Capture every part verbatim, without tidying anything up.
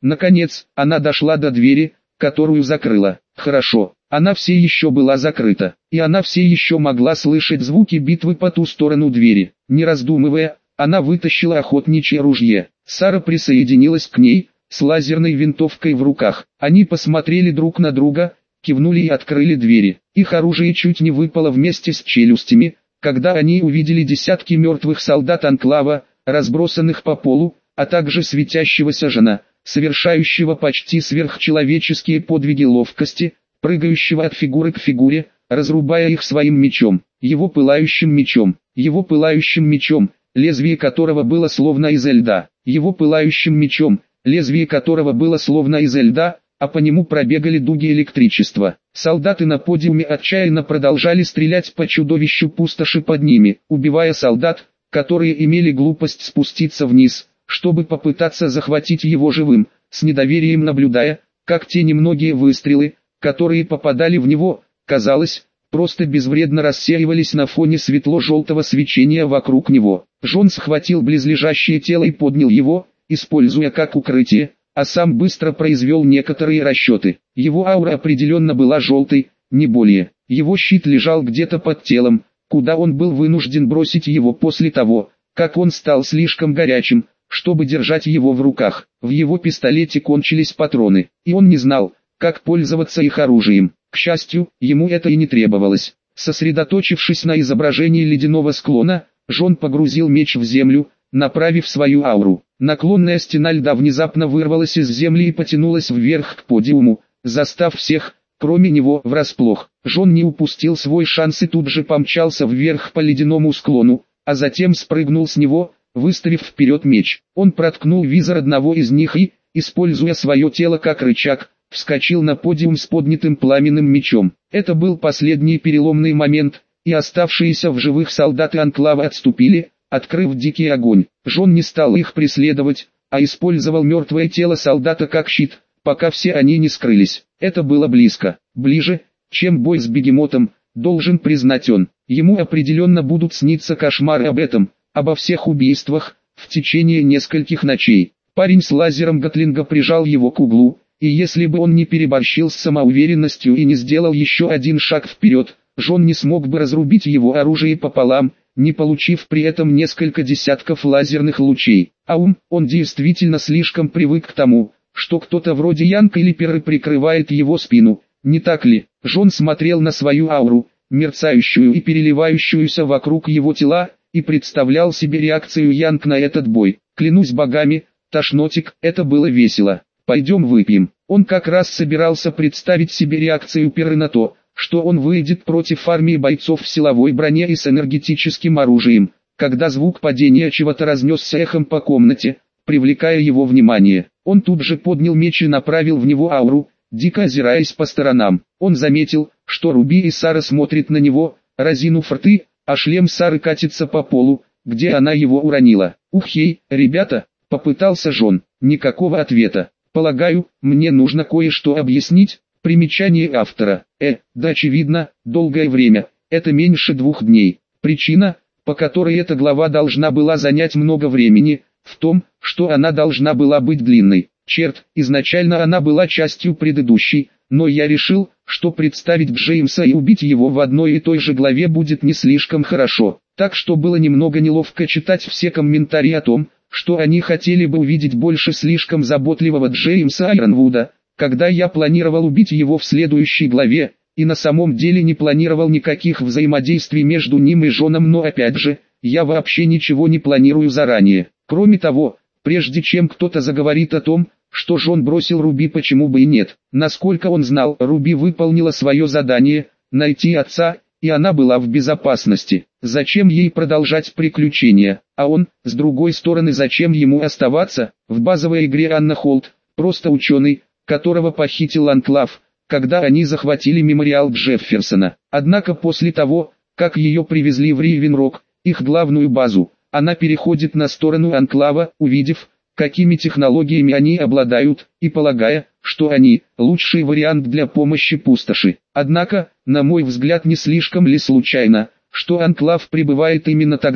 Наконец, она дошла до двери, которую закрыла. Хорошо, она все еще была закрыта, и она все еще могла слышать звуки битвы по ту сторону двери. Не раздумывая, она вытащила охотничье ружье. Сара присоединилась к ней, с лазерной винтовкой в руках. Они посмотрели друг на друга, кивнули и открыли двери. Их оружие чуть не выпало вместе с челюстями, когда они увидели десятки мертвых солдат Анклава, разбросанных по полу, а также светящегося жена, совершающего почти сверхчеловеческие подвиги ловкости, прыгающего от фигуры к фигуре, разрубая их своим мечом, его пылающим мечом, его пылающим мечом, лезвие которого было словно из льда, его пылающим мечом, лезвие которого было словно из льда, а по нему пробегали дуги электричества. Солдаты на подиуме отчаянно продолжали стрелять по чудовищу пустоши под ними, убивая солдат, которые имели глупость спуститься вниз, чтобы попытаться захватить его живым, с недоверием наблюдая, как те немногие выстрелы, которые попадали в него, казалось, просто безвредно рассеивались на фоне светло-желтого свечения вокруг него. Джон схватил близлежащее тело и поднял его, используя как укрытие, а сам быстро произвел некоторые расчеты. Его аура определенно была желтой, не более. Его щит лежал где-то под телом, куда он был вынужден бросить его после того, как он стал слишком горячим, чтобы держать его в руках. В его пистолете кончились патроны, и он не знал, как пользоваться их оружием. К счастью, ему это и не требовалось. Сосредоточившись на изображении ледяного склона, Джон погрузил меч в землю, направив свою ауру. Наклонная стена льда внезапно вырвалась из земли и потянулась вверх к подиуму, застав всех, кроме него, врасплох. Джон не упустил свой шанс и тут же помчался вверх по ледяному склону, а затем спрыгнул с него, выставив вперед меч. Он проткнул визор одного из них и, используя свое тело как рычаг, вскочил на подиум с поднятым пламенным мечом. Это был последний переломный момент, и оставшиеся в живых солдаты Анклава отступили, открыв дикий огонь. Джон не стал их преследовать, а использовал мертвое тело солдата как щит, пока все они не скрылись. Это было близко, ближе, чем бой с бегемотом, должен признать он. Ему определенно будут сниться кошмары об этом, обо всех убийствах, в течение нескольких ночей. Парень с лазером Гатлинга прижал его к углу, и если бы он не переборщил с самоуверенностью и не сделал еще один шаг вперед, Джон не смог бы разрубить его оружие пополам, не получив при этом несколько десятков лазерных лучей. А ум, он действительно слишком привык к тому, что кто-то вроде Янка или Перы прикрывает его спину, не так ли? Джон смотрел на свою ауру, мерцающую и переливающуюся вокруг его тела, и представлял себе реакцию Янг на этот бой. Клянусь богами, тошнотик, это было весело. Пойдем выпьем. Он как раз собирался представить себе реакцию Перы на то, что он выйдет против армии бойцов в силовой броне и с энергетическим оружием, когда звук падения чего-то разнесся эхом по комнате, привлекая его внимание. Он тут же поднял меч и направил в него ауру, дико озираясь по сторонам. Он заметил, что Руби и Сара смотрят на него, разинув рты, а шлем Сары катится по полу, где она его уронила. «Ухей, ребята!» — попытался Джон. Никакого ответа. «Полагаю, мне нужно кое-что объяснить». Примечание автора. Э, да очевидно, долгое время, это меньше двух дней. Причина, по которой эта глава должна была занять много времени, в том, что она должна была быть длинной. Черт, изначально она была частью предыдущей, но я решил, что представить Джеймса и убить его в одной и той же главе будет не слишком хорошо. Так что было немного неловко читать все комментарии о том, что они хотели бы увидеть больше слишком заботливого Джеймса Айронвуда, когда я планировал убить его в следующей главе, и на самом деле не планировал никаких взаимодействий между ним и Джоном, но опять же, я вообще ничего не планирую заранее. Кроме того, прежде чем кто-то заговорит о том, что Джон бросил Руби, почему бы и нет. Насколько он знал, Руби выполнила свое задание – найти отца, и она была в безопасности. Зачем ей продолжать приключения? А он, с другой стороны, зачем ему оставаться? В базовой игре Анна Холт, просто ученый, которого похитил Анклав, когда они захватили мемориал Джефферсона. Однако после того, как ее привезли в Ривенрок, их главную базу, она переходит на сторону Анклава, увидев, какими технологиями они обладают, и полагая, что они – лучший вариант для помощи пустоши. Однако, на мой взгляд, не слишком ли случайно, что Анклав прибывает именно тогда,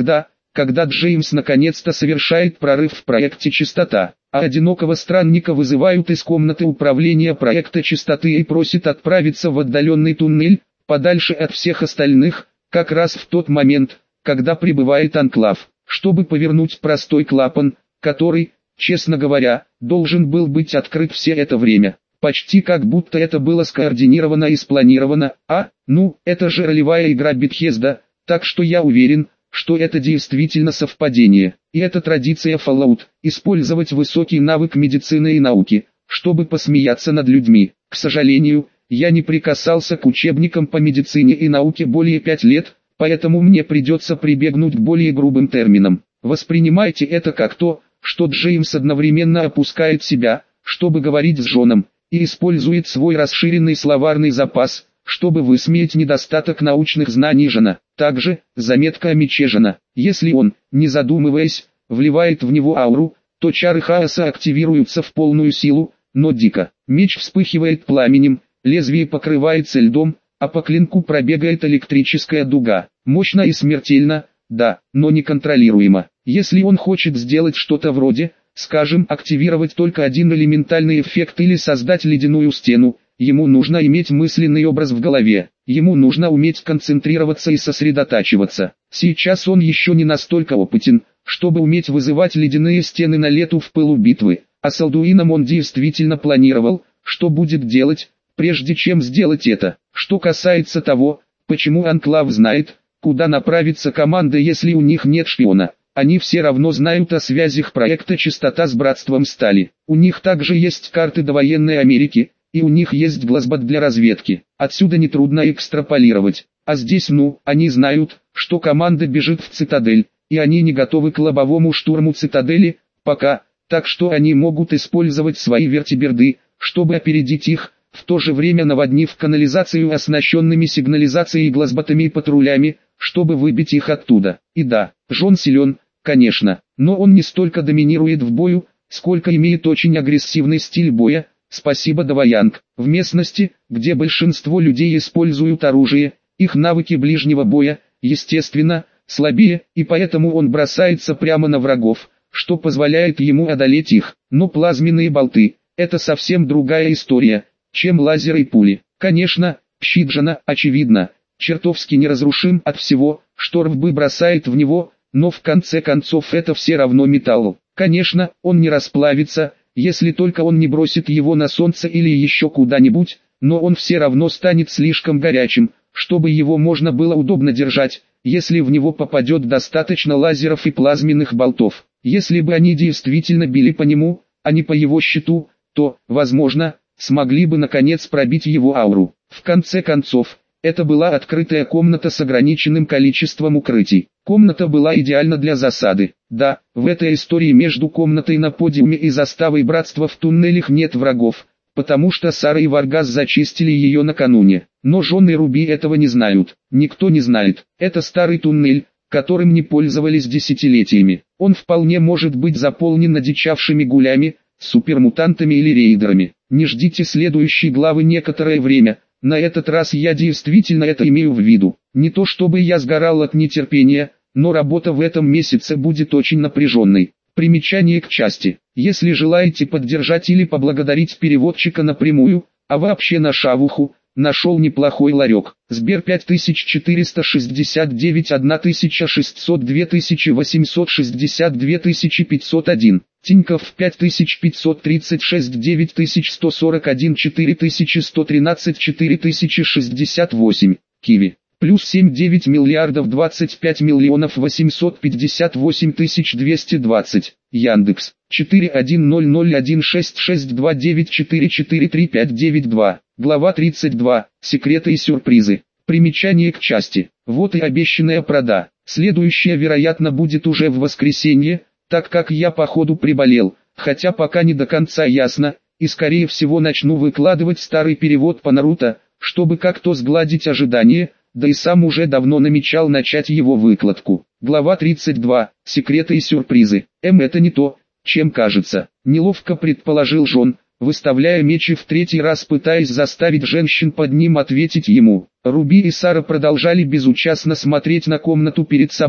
когда Джеймс наконец-то совершает прорыв в проекте «Чистота», а одинокого странника вызывают из комнаты управления проекта «Чистоты» и просят отправиться в отдаленный туннель, подальше от всех остальных, как раз в тот момент, когда прибывает Анклав, чтобы повернуть простой клапан, который, честно говоря, должен был быть открыт все это время. Почти как будто это было скоординировано и спланировано, а, ну, это же ролевая игра Bethesda, так что я уверен, что это действительно совпадение. И это традиция Fallout, использовать высокий навык медицины и науки, чтобы посмеяться над людьми. К сожалению, я не прикасался к учебникам по медицине и науке более пять лет, поэтому мне придется прибегнуть к более грубым терминам. Воспринимайте это как то, что Джеймс одновременно опускает себя, чтобы говорить с Джоном, и использует свой расширенный словарный запас, чтобы высмеять недостаток научных знаний Жона. Также, заметка о мече Жона. Если он, не задумываясь, вливает в него ауру, то чары хаоса активируются в полную силу, но дико. Меч вспыхивает пламенем, лезвие покрывается льдом, а по клинку пробегает электрическая дуга. Мощно и смертельно, да, но неконтролируемо. Если он хочет сделать что-то вроде, скажем, активировать только один элементальный эффект или создать ледяную стену, ему нужно иметь мысленный образ в голове, ему нужно уметь концентрироваться и сосредотачиваться. Сейчас он еще не настолько опытен, чтобы уметь вызывать ледяные стены на лету в пылу битвы, а с Алдуином он действительно планировал, что будет делать, прежде чем сделать это. Что касается того, почему Анклав знает, куда направится команда, если у них нет шпиона. Они все равно знают о связях проекта «Чистота» с Братством Стали. У них также есть карты довоенной Америки, и у них есть глазбот для разведки. Отсюда нетрудно экстраполировать. А здесь ну, они знают, что команда бежит в Цитадель, и они не готовы к лобовому штурму Цитадели, пока, так что они могут использовать свои вертиберды, чтобы опередить их, в то же время наводнив канализацию оснащенными сигнализацией и глазботами и патрулями, чтобы выбить их оттуда. И да, Джон силен, конечно, но он не столько доминирует в бою, сколько имеет очень агрессивный стиль боя. Спасибо Даваянг. В местности, где большинство людей используют оружие, их навыки ближнего боя, естественно, слабее, и поэтому он бросается прямо на врагов, что позволяет ему одолеть их. Но плазменные болты – это совсем другая история, чем лазеры и пули. Конечно, щит Джона, очевидно, чертовски неразрушим от всего, что рвбы бросает в него, но в конце концов это все равно металл. Конечно, он не расплавится, если только он не бросит его на солнце или еще куда-нибудь, но он все равно станет слишком горячим, чтобы его можно было удобно держать, если в него попадет достаточно лазеров и плазменных болтов. Если бы они действительно били по нему, а не по его щиту, то, возможно, смогли бы наконец пробить его ауру. В конце концов, это была открытая комната с ограниченным количеством укрытий. Комната была идеальна для засады. Да, в этой истории между комнатой на подиуме и заставой Братства в туннелях нет врагов, потому что Сара и Варгас зачистили ее накануне. Но Джон и Руби этого не знают. Никто не знает. Это старый туннель, которым не пользовались десятилетиями. Он вполне может быть заполнен одичавшими гулями, супермутантами или рейдерами. Не ждите следующей главы некоторое время. На этот раз я действительно это имею в виду. Не то чтобы я сгорал от нетерпения, но работа в этом месяце будет очень напряженной. Примечание к части. Если желаете поддержать или поблагодарить переводчика напрямую, а вообще на шавуху, нашел неплохой ларек. Сбер пять тысяч четыреста шестьдесят девять, тысяча шестьсот, две тысячи восемьсот шестьдесят, две тысячи пятьсот один. Тинькофф пять тысяч пятьсот тридцать шесть, девять тысяч сто сорок один, четыре тысячи сто тринадцать, четыре тысячи шестьдесят восемь. Киви. Плюс семь девять миллиардов двадцать пять миллионов восемьсот пятьдесят восемь тысяч двести двадцать. Яндекс. четыре один ноль ноль один шесть шесть два девять четыре четыре три пять девять два. Глава тридцать два. Секреты и сюрпризы. Примечание к части. Вот и обещанная прода. Следующая, вероятно, будет уже в воскресенье, так как я походу приболел, хотя пока не до конца ясно, и скорее всего начну выкладывать старый перевод по Наруто, чтобы как-то сгладить ожидания, да и сам уже давно намечал начать его выкладку. Глава тридцать два. Секреты и сюрпризы. Эм, это не то, чем кажется. Неловко предположил Джон, выставляя мечи в третий раз, пытаясь заставить женщин под ним ответить ему. Руби и Сара продолжали безучастно смотреть на комнату перед собой,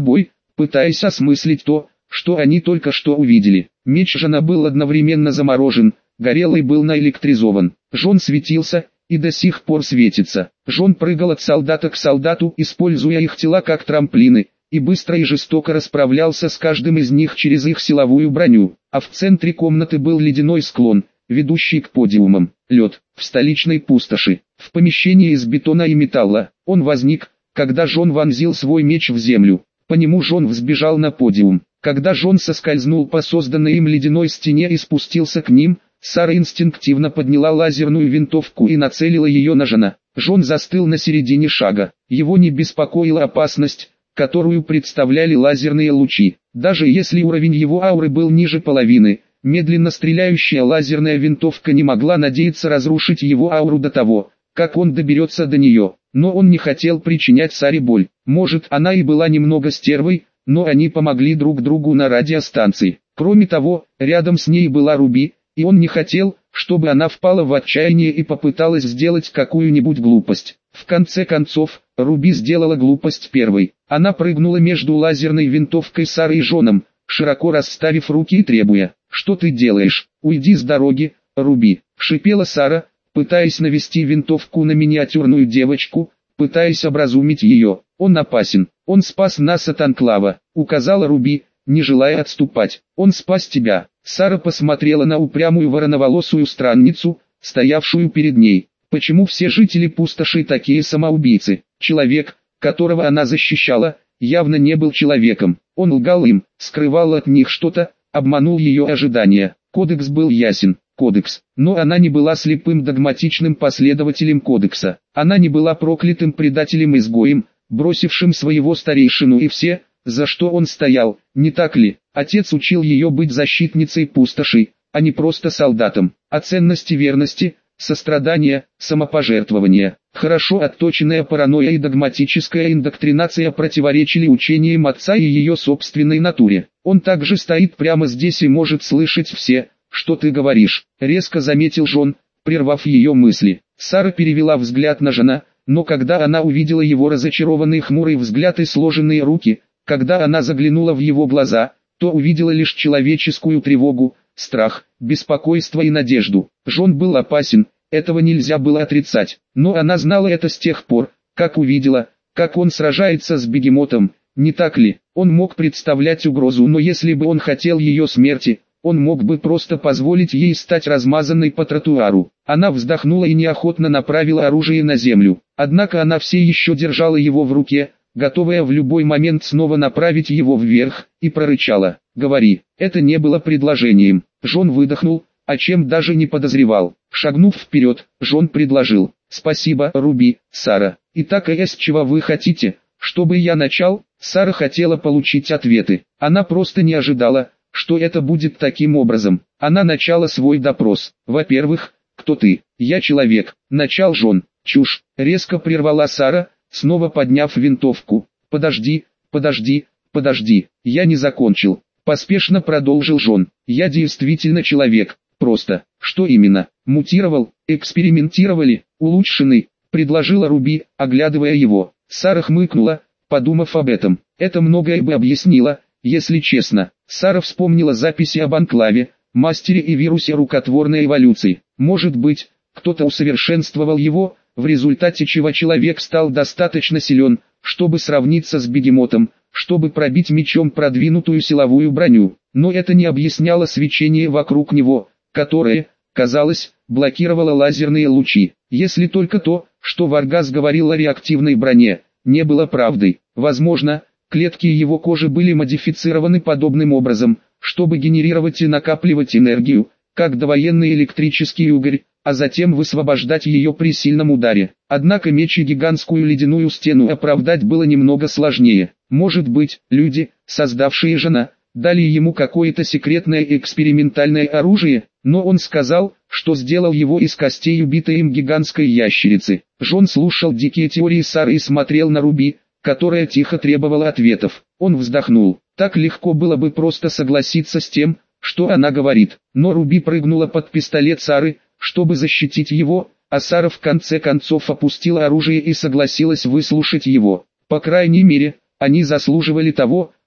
пытаясь осмыслить то, что они только что увидели. Меч Жона был одновременно заморожен, горел и был наэлектризован. Жон светился, и до сих пор светится. Жон прыгал от солдата к солдату, используя их тела как трамплины, и быстро и жестоко расправлялся с каждым из них через их силовую броню. А в центре комнаты был ледяной склон, ведущий к подиумам. Лед, в столичной пустоши, в помещении из бетона и металла. Он возник, когда Жон вонзил свой меч в землю. По нему Жон взбежал на подиум. Когда Жон соскользнул по созданной им ледяной стене и спустился к ним, Сара инстинктивно подняла лазерную винтовку и нацелила ее на Жона. Жон застыл на середине шага. Его не беспокоила опасность, которую представляли лазерные лучи. Даже если уровень его ауры был ниже половины, медленно стреляющая лазерная винтовка не могла надеяться разрушить его ауру до того, как он доберется до нее. Но он не хотел причинять Саре боль. Может, она и была немного стервой, но они помогли друг другу на радиостанции. Кроме того, рядом с ней была Руби, и он не хотел, чтобы она впала в отчаяние и попыталась сделать какую-нибудь глупость. В конце концов, Руби сделала глупость первой. Она прыгнула между лазерной винтовкой Сары и Жоном, широко расставив руки и требуя: «Что ты делаешь? Уйди с дороги, Руби!» — шипела Сара, пытаясь навести винтовку на миниатюрную девочку, пытаясь образумить ее. «Он опасен, он спас нас от Анклава», — указала Руби, не желая отступать. «Он спас тебя». Сара посмотрела на упрямую вороноволосую странницу, стоявшую перед ней. Почему все жители пустоши такие самоубийцы? Человек, которого она защищала, явно не был человеком. Он лгал им, скрывал от них что-то, обманул ее ожидания. Кодекс был ясен. Кодекс. Но она не была слепым догматичным последователем кодекса. Она не была проклятым предателем-изгоем, бросившим своего старейшину и все, за что он стоял, не так ли? Отец учил ее быть защитницей пустоши, а не просто солдатом. О ценности верности, сострадания, самопожертвования. Хорошо отточенная паранойя и догматическая индоктринация противоречили учениям отца и ее собственной натуре. Он также стоит прямо здесь и может слышать все, что ты говоришь, резко заметил Жон, прервав ее мысли. Сара перевела взгляд на Жона, но когда она увидела его разочарованный хмурый взгляд и сложенные руки, когда она заглянула в его глаза, то увидела лишь человеческую тревогу, страх, беспокойство и надежду. Жон был опасен, этого нельзя было отрицать, но она знала это с тех пор, как увидела, как он сражается с бегемотом, не так ли? Он мог представлять угрозу, но если бы он хотел ее смерти, он мог бы просто позволить ей стать размазанной по тротуару. Она вздохнула и неохотно направила оружие на землю. Однако она все еще держала его в руке, готовая в любой момент снова направить его вверх, и прорычала: «Говори». Это не было предложением. Жон выдохнул, о чем даже не подозревал. Шагнув вперед, Жон предложил: «Спасибо, Руби, Сара. Итак, а с чего вы хотите, чтобы я начал?» Сара хотела получить ответы. Она просто не ожидала, что это будет таким образом. Она начала свой допрос. «Во-первых, кто ты?» «Я человек», — начал Жон. «Чушь», — резко прервала Сара, снова подняв винтовку. «Подожди, подожди, подожди, я не закончил», — поспешно продолжил Жон. «Я действительно человек, просто». «Что именно? Мутировал, экспериментировали, улучшенный?» — предложила Руби, оглядывая его. Сара хмыкнула, подумав об этом. Это многое бы объяснило, если честно. Сара вспомнила записи об Анклаве, мастере и вирусе рукотворной эволюции. Может быть, кто-то усовершенствовал его, в результате чего человек стал достаточно силен, чтобы сравниться с бегемотом, чтобы пробить мечом продвинутую силовую броню. Но это не объясняло свечение вокруг него, которое, казалось, блокировало лазерные лучи. Если только то, что Варгас говорил о реактивной броне, не было правдой. Возможно, клетки его кожи были модифицированы подобным образом, чтобы генерировать и накапливать энергию, как довоенный электрический угорь, а затем высвобождать ее при сильном ударе. Однако меч и гигантскую ледяную стену оправдать было немного сложнее. Может быть, люди, создавшие Жона, дали ему какое-то секретное экспериментальное оружие, но он сказал, что сделал его из костей убитой им гигантской ящерицы. Жон слушал дикие теории Сары и смотрел на Руби, которая тихо требовала ответов. Он вздохнул. Так легко было бы просто согласиться с тем, что она говорит. Но Руби прыгнула под пистолет Сары, чтобы защитить его, а Сара в конце концов опустила оружие и согласилась выслушать его. По крайней мере, они заслуживали того,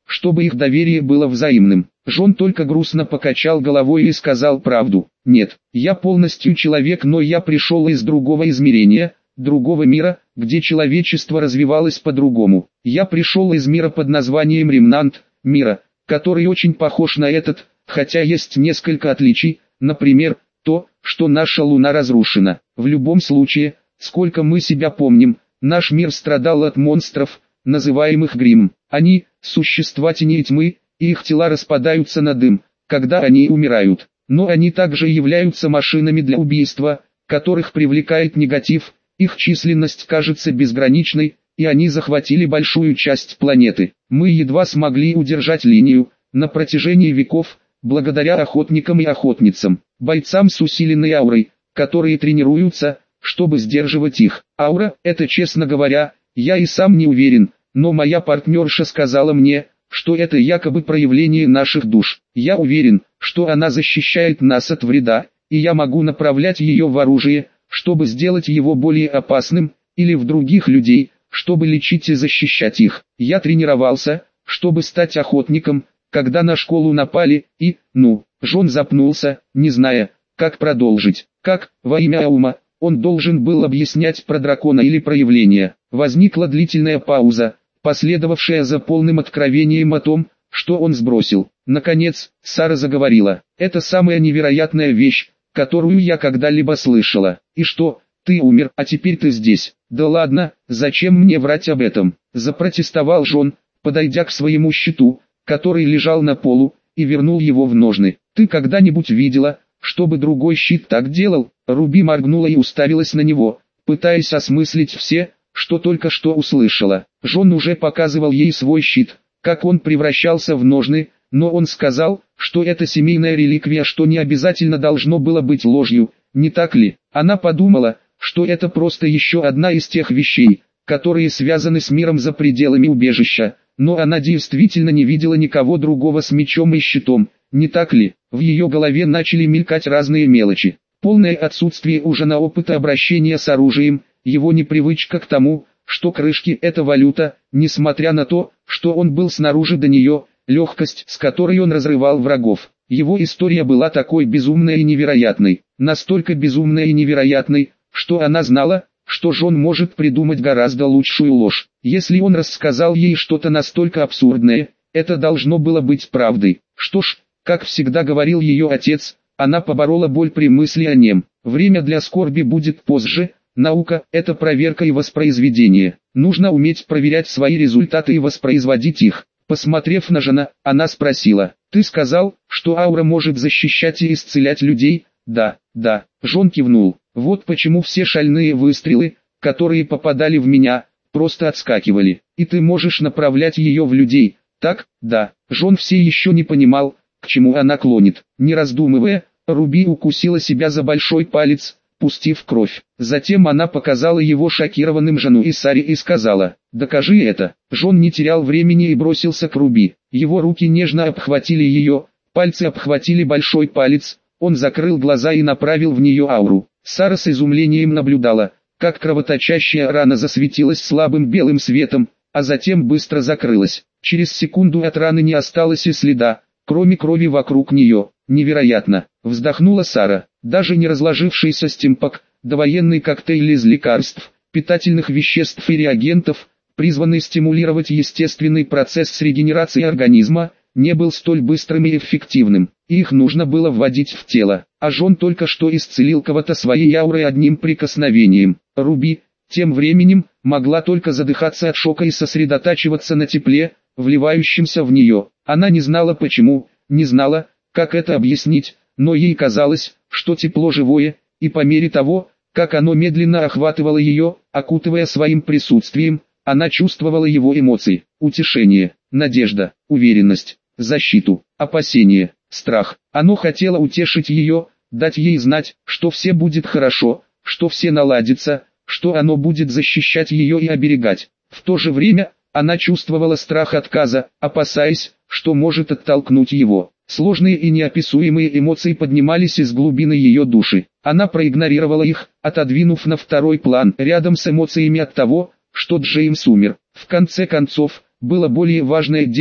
чтобы их доверие было взаимным. Джон только грустно покачал головой и сказал правду. Нет, я полностью человек, но я пришел из другого измерения, другого мира, где человечество развивалось по-другому. Я пришел из мира под названием Ремнант, мира, который очень похож на этот, хотя есть несколько отличий, например, то, что наша Луна разрушена. В любом случае, сколько мы себя помним, наш мир страдал от монстров, называемых Гримм. Они – существа тени и тьмы, и их тела распадаются на дым, когда они умирают. Но они также являются машинами для убийства, которых привлекает негатив, их численность кажется безграничной, и они захватили большую часть планеты. Мы едва смогли удержать линию, на протяжении веков, благодаря охотникам и охотницам, бойцам с усиленной аурой, которые тренируются, чтобы сдерживать их. Аура – это, честно говоря, я и сам не уверен, но моя партнерша сказала мне, что это якобы проявление наших душ. Я уверен, что она защищает нас от вреда, и я могу направлять ее в оружие, чтобы сделать его более опасным, или в других людей, чтобы лечить и защищать их. Я тренировался, чтобы стать охотником, когда на школу напали, и, ну, Джон запнулся, не зная, как продолжить. Как, во имя Аума, он должен был объяснять про дракона или проявление. Возникла длительная пауза, последовавшая за полным откровением о том, что он сбросил. Наконец, Сара заговорила. «Это самая невероятная вещь, которую я когда-либо слышала. И что, ты умер, а теперь ты здесь? Да ладно, зачем мне врать об этом?» Запротестовал Джон, подойдя к своему щиту, который лежал на полу, и вернул его в ножны. «Ты когда-нибудь видела, чтобы другой щит так делал?» Руби моргнула и уставилась на него, пытаясь осмыслить все, что только что услышала. Джон уже показывал ей свой щит, как он превращался в ножны, но он сказал, что это семейная реликвия, что не обязательно должно было быть ложью, не так ли? Она подумала, что это просто еще одна из тех вещей, которые связаны с миром за пределами убежища, но она действительно не видела никого другого с мечом и щитом, не так ли? В ее голове начали мелькать разные мелочи. Полное отсутствие ужина опыта обращения с оружием, его непривычка к тому, что крышки – это валюта, несмотря на то, что он был снаружи до нее, легкость, с которой он разрывал врагов. Его история была такой безумной и невероятной, настолько безумной и невероятной, что она знала, что Джон может придумать гораздо лучшую ложь. Если он рассказал ей что-то настолько абсурдное, это должно было быть правдой. Что ж, как всегда говорил ее отец, она поборола боль при мысли о нем. Время для скорби будет позже. Наука – это проверка и воспроизведение. Нужно уметь проверять свои результаты и воспроизводить их. Посмотрев на Джона, она спросила: «Ты сказал, что аура может защищать и исцелять людей?» «Да, да», Джон кивнул. «Вот почему все шальные выстрелы, которые попадали в меня, просто отскакивали. И ты можешь направлять ее в людей, так?» «Да». Джон все еще не понимал, к чему она клонит. Не раздумывая, Руби укусила себя за большой палец, пустив кровь. Затем она показала его шокированным Джону и Саре и сказала: «Докажи это». Джон не терял времени и бросился к Руби. Его руки нежно обхватили ее, пальцы обхватили большой палец, он закрыл глаза и направил в нее ауру. Сара с изумлением наблюдала, как кровоточащая рана засветилась слабым белым светом, а затем быстро закрылась. Через секунду от раны не осталось и следа, кроме крови вокруг нее. «Невероятно!» — вздохнула Сара. Даже не разложившийся стимпак, довоенный коктейль из лекарств, питательных веществ и реагентов, призванный стимулировать естественный процесс регенерации организма, не был столь быстрым и эффективным. Их нужно было вводить в тело. А Джон только что исцелил кого-то своей аурой одним прикосновением. Руби, тем временем, могла только задыхаться от шока и сосредотачиваться на тепле, вливающемся в нее. Она не знала почему, не знала, как это объяснить, но ей казалось, что тепло живое, и по мере того, как оно медленно охватывало ее, окутывая своим присутствием, она чувствовала его эмоции: утешение, надежда, уверенность, защиту, опасение, страх. Оно хотело утешить ее, дать ей знать, что все будет хорошо, что все наладится, что оно будет защищать ее и оберегать. В то же время, она чувствовала страх отказа, опасаясь, что может оттолкнуть его. Сложные и неописуемые эмоции поднимались из глубины ее души. Она проигнорировала их, отодвинув на второй план, рядом с эмоциями от того, что Джеймс умер. В конце концов, было более важное дело,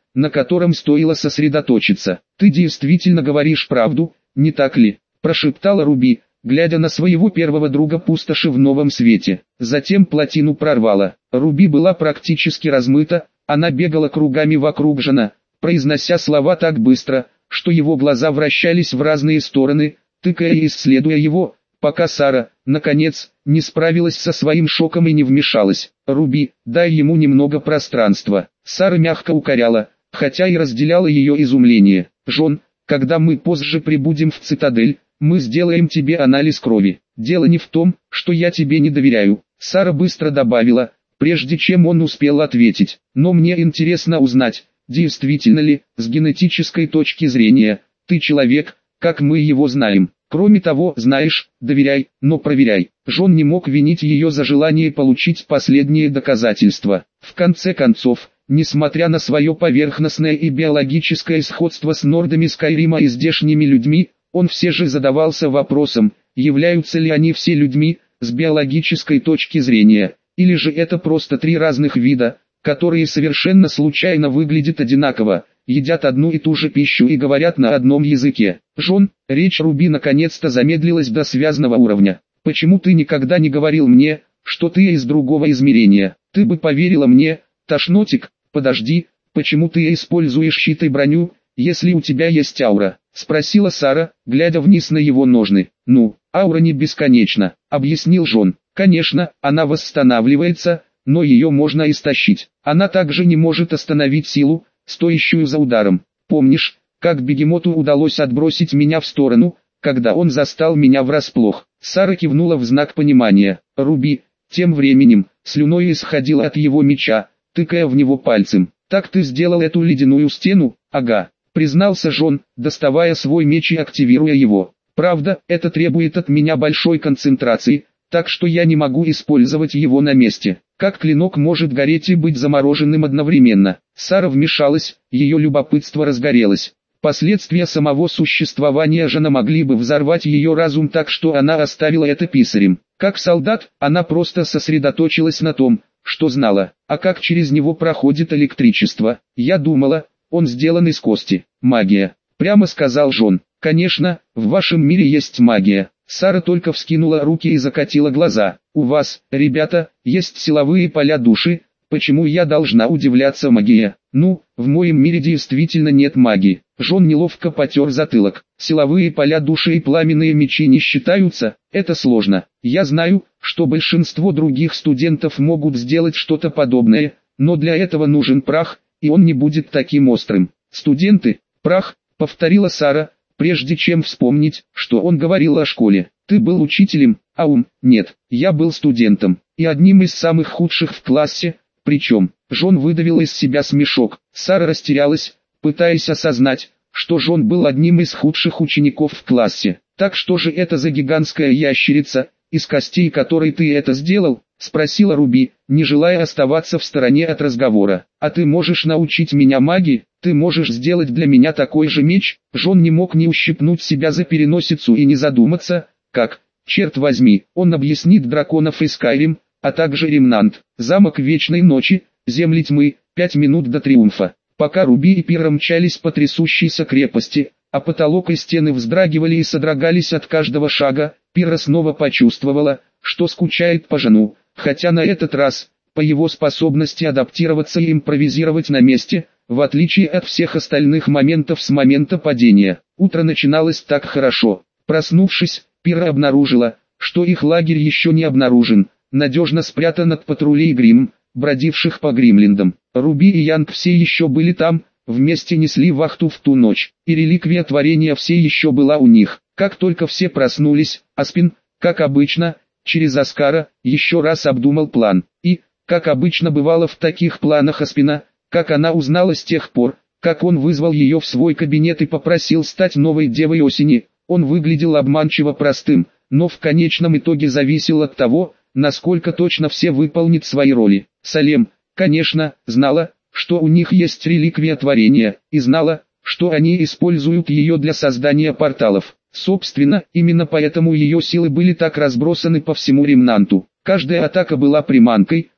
на котором стоило сосредоточиться. «Ты действительно говоришь правду, не так ли?» – прошептала Руби, глядя на своего первого друга пустоши в новом свете. Затем плотину прорвало. Руби была практически размыта, она бегала кругами вокруг Жана, произнося слова так быстро, что его глаза вращались в разные стороны, тыкая и исследуя его, пока Сара, наконец, не справилась со своим шоком и не вмешалась. «Руби, дай ему немного пространства». Сара мягко укоряла, хотя и разделяла ее изумление. «Жон, когда мы позже прибудем в цитадель, мы сделаем тебе анализ крови. Дело не в том, что я тебе не доверяю». Сара быстро добавила, прежде чем он успел ответить. «Но мне интересно узнать, действительно ли, с генетической точки зрения, ты человек, как мы его знаем. Кроме того, знаешь, доверяй, но проверяй». Жон не мог винить ее за желание получить последние доказательства. В конце концов, несмотря на свое поверхностное и биологическое сходство с нордами Скайрима и здешними людьми, он все же задавался вопросом, являются ли они все людьми, с биологической точки зрения, или же это просто три разных вида, которые совершенно случайно выглядят одинаково, едят одну и ту же пищу и говорят на одном языке. «Жон», речь Руби наконец-то замедлилась до связного уровня. «Почему ты никогда не говорил мне, что ты из другого измерения? Ты бы поверила мне, тошнотик, подожди, почему ты используешь щит и броню, если у тебя есть аура?» — спросила Сара, глядя вниз на его ножны. «Ну, аура не бесконечна», — объяснил Жон. «Конечно, она восстанавливается, но ее можно истощить. Она также не может остановить силу, стоящую за ударом. Помнишь, как бегемоту удалось отбросить меня в сторону, когда он застал меня врасплох?» Сара кивнула в знак понимания. Руби, тем временем, слюной исходила от его меча, тыкая в него пальцем. «Так ты сделал эту ледяную стену?» «Ага», признался Жон, доставая свой меч и активируя его. «Правда, это требует от меня большой концентрации, так что я не могу использовать его на месте. Как клинок может гореть и быть замороженным одновременно?» Сара вмешалась, ее любопытство разгорелось. Последствия самого существования Жана могли бы взорвать ее разум так, что она оставила это писарем. Как солдат, она просто сосредоточилась на том, что знала. А как через него проходит электричество? «Я думала, он сделан из кости». «Магия», прямо сказал Жон. «Конечно, в вашем мире есть магия». Сара только вскинула руки и закатила глаза. «У вас, ребята, есть силовые поля души, почему я должна удивляться магии?» «Ну, в моем мире действительно нет магии». Жон неловко потер затылок. «Силовые поля души и пламенные мечи не считаются, это сложно. Я знаю, что большинство других студентов могут сделать что-то подобное, но для этого нужен прах, и он не будет таким острым». «Студенты, прах», повторила Сара, прежде чем вспомнить, что он говорил о школе. «Ты был учителем, а ум, нет, я был студентом, и одним из самых худших в классе, причем». Жон выдавил из себя смешок. Сара растерялась, пытаясь осознать, что Жон был одним из худших учеников в классе. «Так что же это за гигантская ящерица, из костей которой ты это сделал?» — спросила Руби, не желая оставаться в стороне от разговора. «А ты можешь научить меня магии? Ты можешь сделать для меня такой же меч?» Жон не мог не ущипнуть себя за переносицу и не задуматься, как, черт возьми, он объяснит драконов и Скайрим, а также Ремнант, замок Вечной Ночи, земли тьмы, пять минут до триумфа. Пока Руби и Пира мчались по трясущейся крепости, а потолок и стены вздрагивали и содрогались от каждого шага, Пира снова почувствовала, что скучает по Жану, хотя на этот раз, по его способности адаптироваться и импровизировать на месте, в отличие от всех остальных моментов с момента падения. Утро начиналось так хорошо. Проснувшись, Пира обнаружила, что их лагерь еще не обнаружен, надежно спрятан от патрулей Гримм, бродивших по Гримлиндам. Руби и Янг все еще были там, вместе несли вахту в ту ночь, и реликвия творения все еще была у них. Как только все проснулись, Аспин, как обычно, через Оскара, еще раз обдумал план. И, как обычно бывало в таких планах Аспина, как она узнала с тех пор, как он вызвал ее в свой кабинет и попросил стать новой девой осени, он выглядел обманчиво простым, но в конечном итоге зависел от того, насколько точно все выполнят свои роли. Салем, конечно, знала, что у них есть реликвия творения, и знала, что они используют ее для создания порталов. Собственно, именно поэтому ее силы были так разбросаны по всему Ремнанту. Каждая атака была приманкой,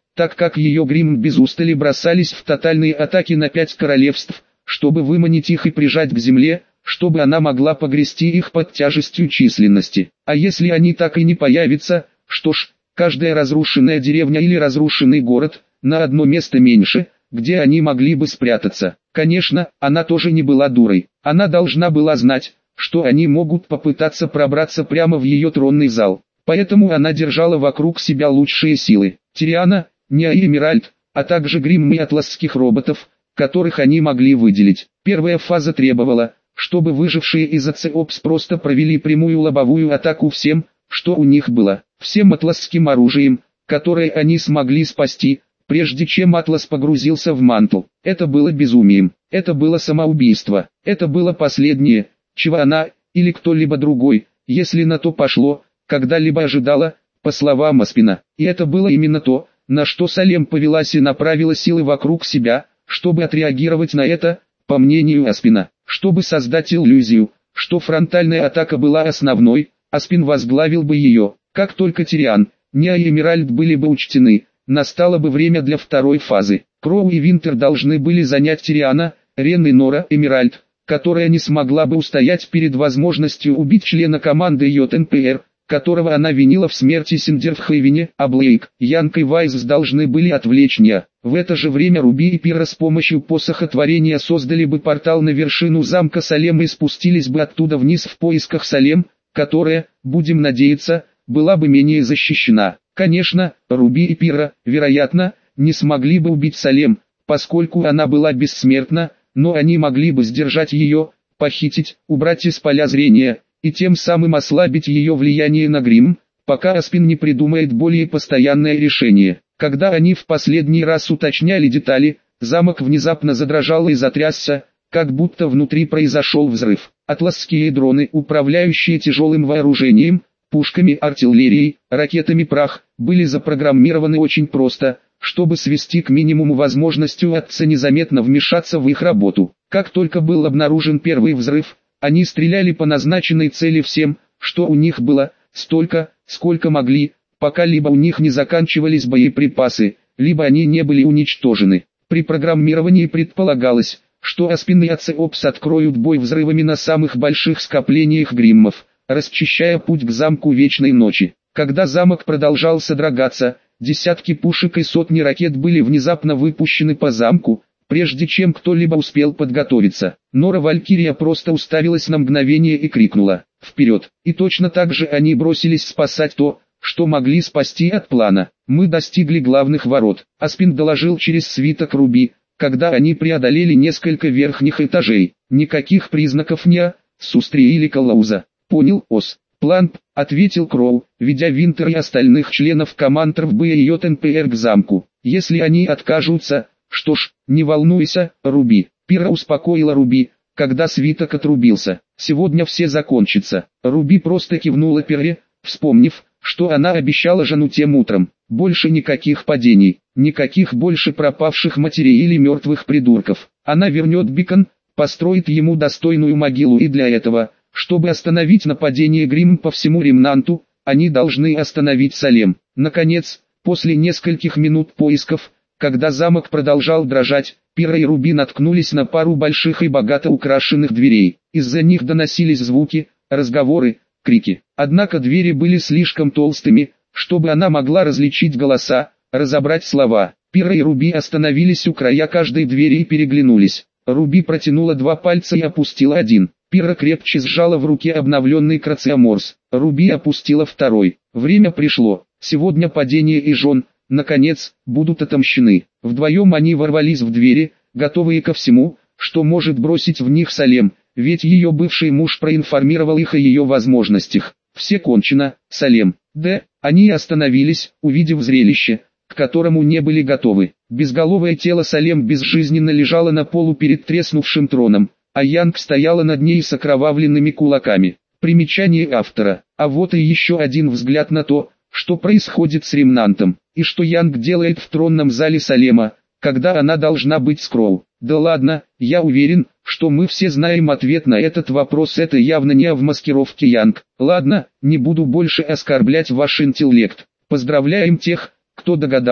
так как ее грим без устали бросались в тотальные атаки на пять королевств, чтобы выманить их и прижать к земле, чтобы она могла погрести их под тяжестью численности. А если они так и не появятся, что ж, каждая разрушенная деревня или разрушенный город, на одно место меньше, где они могли бы спрятаться. Конечно, она тоже не была дурой. Она должна была знать, что они могут попытаться пробраться прямо в ее тронный зал. Поэтому она держала вокруг себя лучшие силы. Тириана, Неа и Эмеральд, а также грим и атласских роботов, которых они могли выделить. Первая фаза требовала, чтобы выжившие из АЦОПС просто провели прямую лобовую атаку всем, что у них было, всем атласским оружием, которое они смогли спасти, прежде чем Атлас погрузился в манту. Это было безумием, это было самоубийство, это было последнее, чего она, или кто-либо другой, если на то пошло, когда-либо ожидала, по словам Аспина. И это было именно то, на что Салем повелась и направила силы вокруг себя, чтобы отреагировать на это, по мнению Аспина, чтобы создать иллюзию, что фронтальная атака была основной, Аспин возглавил бы ее. Как только Тириан, Неа и Эмеральд были бы учтены, настало бы время для второй фазы. Кроу и Винтер должны были занять Тириана, Рен и Нора Эмеральд, которая не смогла бы устоять перед возможностью убить члена команды ЙНПР, которого она винила в смерти Синдер в Хейвене, а Блейк, Янг и Вайс должны были отвлечь Неа. В это же время Руби и Пира с помощью посоха творения создали бы портал на вершину замка Салем и спустились бы оттуда вниз в поисках Салем, которая, будем надеяться, была бы менее защищена. Конечно, Руби и Пира, вероятно, не смогли бы убить Салем, поскольку она была бессмертна, но они могли бы сдержать ее, похитить, убрать из поля зрения, и тем самым ослабить ее влияние на грим, пока Аспин не придумает более постоянное решение. Когда они в последний раз уточняли детали, замок внезапно задрожал и затрясся, как будто внутри произошел взрыв. Атласские дроны, управляющие тяжелым вооружением, пушками, артиллерией, ракетами прах, были запрограммированы очень просто, чтобы свести к минимуму возможность у Атца незаметно вмешаться в их работу. Как только был обнаружен первый взрыв, они стреляли по назначенной цели всем, что у них было, столько, сколько могли, пока либо у них не заканчивались боеприпасы, либо они не были уничтожены. При программировании предполагалось, что Аспин и АЦОПС откроют бой взрывами на самых больших скоплениях гриммов, расчищая путь к замку Вечной Ночи. Когда замок продолжал содрогаться, десятки пушек и сотни ракет были внезапно выпущены по замку, прежде чем кто-либо успел подготовиться. Нора Валькирия просто уставилась на мгновение и крикнула «Вперед!» И точно так же они бросились спасать то, что могли спасти от плана. Мы достигли главных ворот. Аспин доложил через свиток Руби, когда они преодолели несколько верхних этажей. Никаких признаков Неа, Сустри или Калауза. Понял, Ос. План, ответил Кроу, ведя Винтер и остальных членов команд РВБ и ЙНПР к замку. Если они откажутся, что ж, не волнуйся, Руби. Пира успокоила Руби, когда свиток отрубился. Сегодня все закончится. Руби просто кивнула Пире, вспомнив, что она обещала жену тем утром. Больше никаких падений, никаких больше пропавших матерей или мертвых придурков. Она вернет Бикон, построит ему достойную могилу, и для этого, чтобы остановить нападение Гримм по всему Ремнанту, они должны остановить Салем. Наконец, после нескольких минут поисков, когда замок продолжал дрожать, Пира и Руби наткнулись на пару больших и богато украшенных дверей. Из-за них доносились звуки, разговоры, крики. Однако двери были слишком толстыми, чтобы она могла различить голоса, разобрать слова. Пира и Руби остановились у края каждой двери и переглянулись. Руби протянула два пальца и опустила один. Пира крепче сжала в руке обновленный Крациоморс. Руби опустила второй. Время пришло. Сегодня падение и жен, наконец, будут отомщены. Вдвоем они ворвались в двери, готовые ко всему, что может бросить в них Салем, ведь ее бывший муж проинформировал их о ее возможностях. Все кончено, Салем. Да, они остановились, увидев зрелище, к которому не были готовы. Безголовое тело Салем безжизненно лежало на полу перед треснувшим троном, а Янг стояла над ней с окровавленными кулаками. Примечание автора. А вот и еще один взгляд на то, что происходит с Ремнантом, и что Янг делает в тронном зале Салема, когда она должна быть с Кроу. Да ладно, я уверен, что мы все знаем ответ на этот вопрос, это явно не в маскировке Янг. Ладно, не буду больше оскорблять ваш интеллект. Поздравляем тех, кто догадался,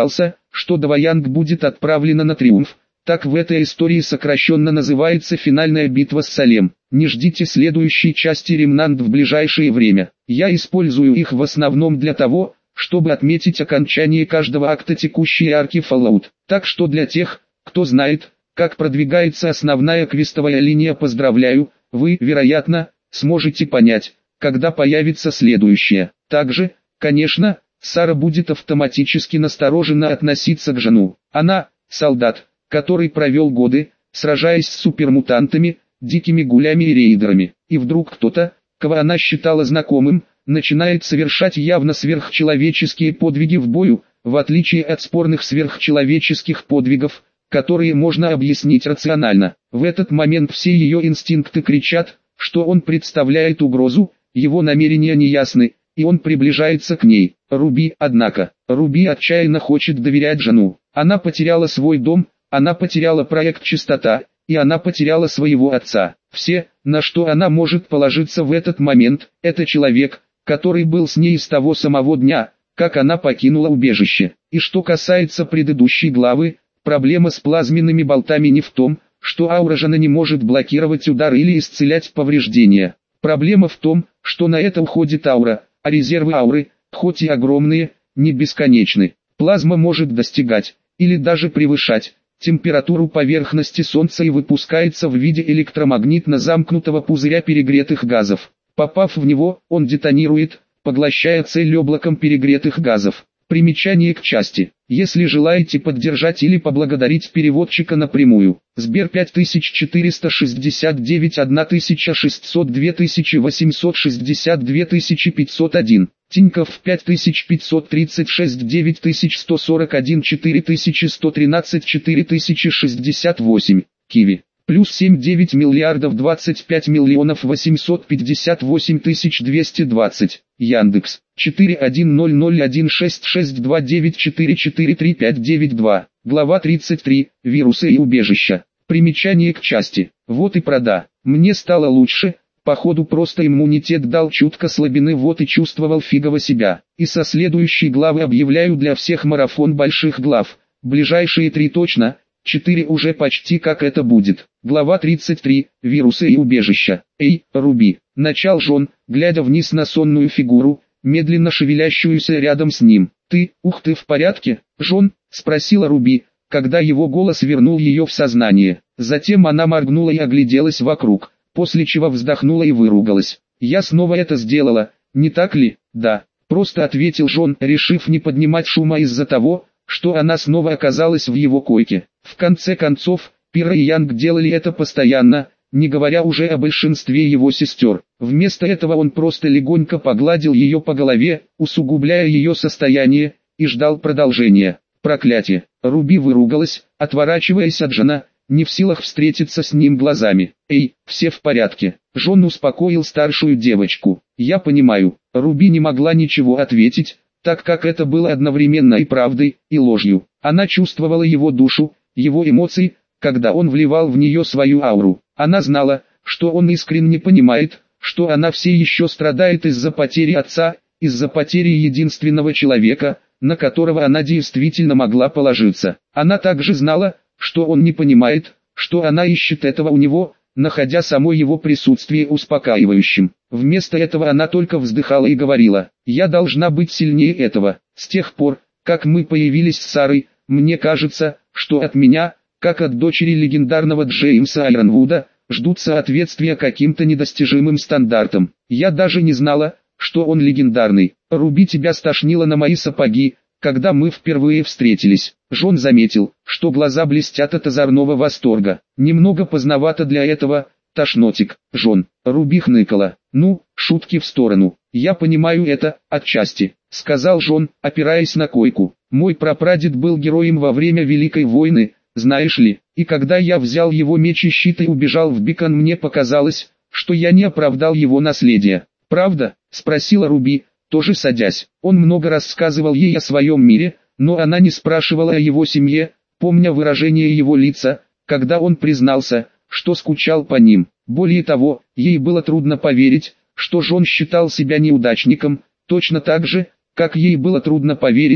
что Даваянг будет отправлена на триумф, так в этой истории сокращенно называется финальная битва с Салем. Не ждите следующей части Ремнант в ближайшее время. Я использую их в основном для того, чтобы отметить окончание каждого акта текущей арки Fallout. Так что для тех, кто знает, как продвигается основная квестовая линия, поздравляю, вы, вероятно, сможете понять, когда появится следующая. Также, конечно, Сара будет автоматически настороженно относиться к Жану. Она – солдат, который провел годы, сражаясь с супермутантами, дикими гулями и рейдерами. И вдруг кто-то, кого она считала знакомым, начинает совершать явно сверхчеловеческие подвиги в бою, в отличие от спорных сверхчеловеческих подвигов, которые можно объяснить рационально. В этот момент все ее инстинкты кричат, что он представляет угрозу, его намерения неясны, и он приближается к ней. Руби, однако, Руби отчаянно хочет доверять Жану. Она потеряла свой дом, она потеряла проект «Чистота», и она потеряла своего отца. Все, на что она может положиться в этот момент, это человек, который был с ней с того самого дня, как она покинула убежище. И что касается предыдущей главы, проблема с плазменными болтами не в том, что аура Жана не может блокировать удар или исцелять повреждения. Проблема в том, что на это уходит аура, а резервы ауры, хоть и огромные, не бесконечны. Плазма может достигать, или даже превышать, температуру поверхности Солнца и выпускается в виде электромагнитно замкнутого пузыря перегретых газов. Попав в него, он детонирует, поглощая цель облаком перегретых газов. Примечание к части. Если желаете поддержать или поблагодарить переводчика напрямую. Сбер пять тысяч четыреста шестьдесят девять тысяча шестьсот два тысячи восемьсот шестьдесят два тысячи пятьсот один. Тинькофф пять тысяч пятьсот тридцать шесть девять тысяч сто сорок один четыре тысячи сто тринадцать четыре тысячи шестьдесят восемь. Киви. Плюс семь девять миллиардов двадцать пять миллионов восемьсот пятьдесят восемь тысяч двести двадцать. Яндекс. четыре один ноль ноль один шесть шесть два девять четыре четыре три пять девять два. Глава тридцать три. Вирусы и убежища. Примечание к части. Вот и прода. Мне стало лучше. Походу просто иммунитет дал чутко слабины, вот и чувствовал фигово себя. И со следующей главы объявляю для всех марафон больших глав. Ближайшие три точно. четыре уже почти как это будет. Глава тридцать три. Вирусы и убежища. Эй, Руби, начал Жон, глядя вниз на сонную фигуру, медленно шевелящуюся рядом с ним. Ты, ух ты, в порядке, Жон? Спросила Руби, когда его голос вернул ее в сознание. Затем она моргнула и огляделась вокруг, после чего вздохнула и выругалась. Я снова это сделала, не так ли? Да, просто ответил Жон, решив не поднимать шума из-за того, что она снова оказалась в его койке. В конце концов, Пира и Янг делали это постоянно, не говоря уже о большинстве его сестер. Вместо этого он просто легонько погладил ее по голове, усугубляя ее состояние, и ждал продолжения. Проклятие! Руби выругалась, отворачиваясь от Жона, не в силах встретиться с ним глазами. Эй, все в порядке. Жон успокоил старшую девочку. Я понимаю. Руби не могла ничего ответить, так как это было одновременно и правдой, и ложью. Она чувствовала его душу, его эмоции, когда он вливал в нее свою ауру. Она знала, что он искренне понимает, что она все еще страдает из-за потери отца, из-за потери единственного человека, на которого она действительно могла положиться. Она также знала, что он не понимает, что она ищет этого у него, находя само его присутствие успокаивающим. Вместо этого она только вздыхала и говорила: «Я должна быть сильнее этого. С тех пор, как мы появились с Сарой, мне кажется, что от меня, как от дочери легендарного Джеймса Айронвуда, ждут соответствия каким-то недостижимым стандартам. Я даже не знала, что он легендарный. Руби, тебя стошнило на мои сапоги, когда мы впервые встретились». Жон заметил, что глаза блестят от озорного восторга. Немного поздновато для этого, тошнотик, Жон. Руби хныкала. «Ну, шутки в сторону. Я понимаю это, отчасти», — сказал Жон, опираясь на койку. «Мой прапрадед был героем во время Великой войны, знаешь ли, и когда я взял его меч и щит и убежал в Бикон, мне показалось, что я не оправдал его наследие». «Правда?» — спросила Руби, тоже садясь. Он много рассказывал ей о своем мире, но она не спрашивала о его семье, помня выражение его лица, когда он признался, что скучал по ним. Более того, ей было трудно поверить, что Жон считал себя неудачником, точно так же, как ей было трудно поверить,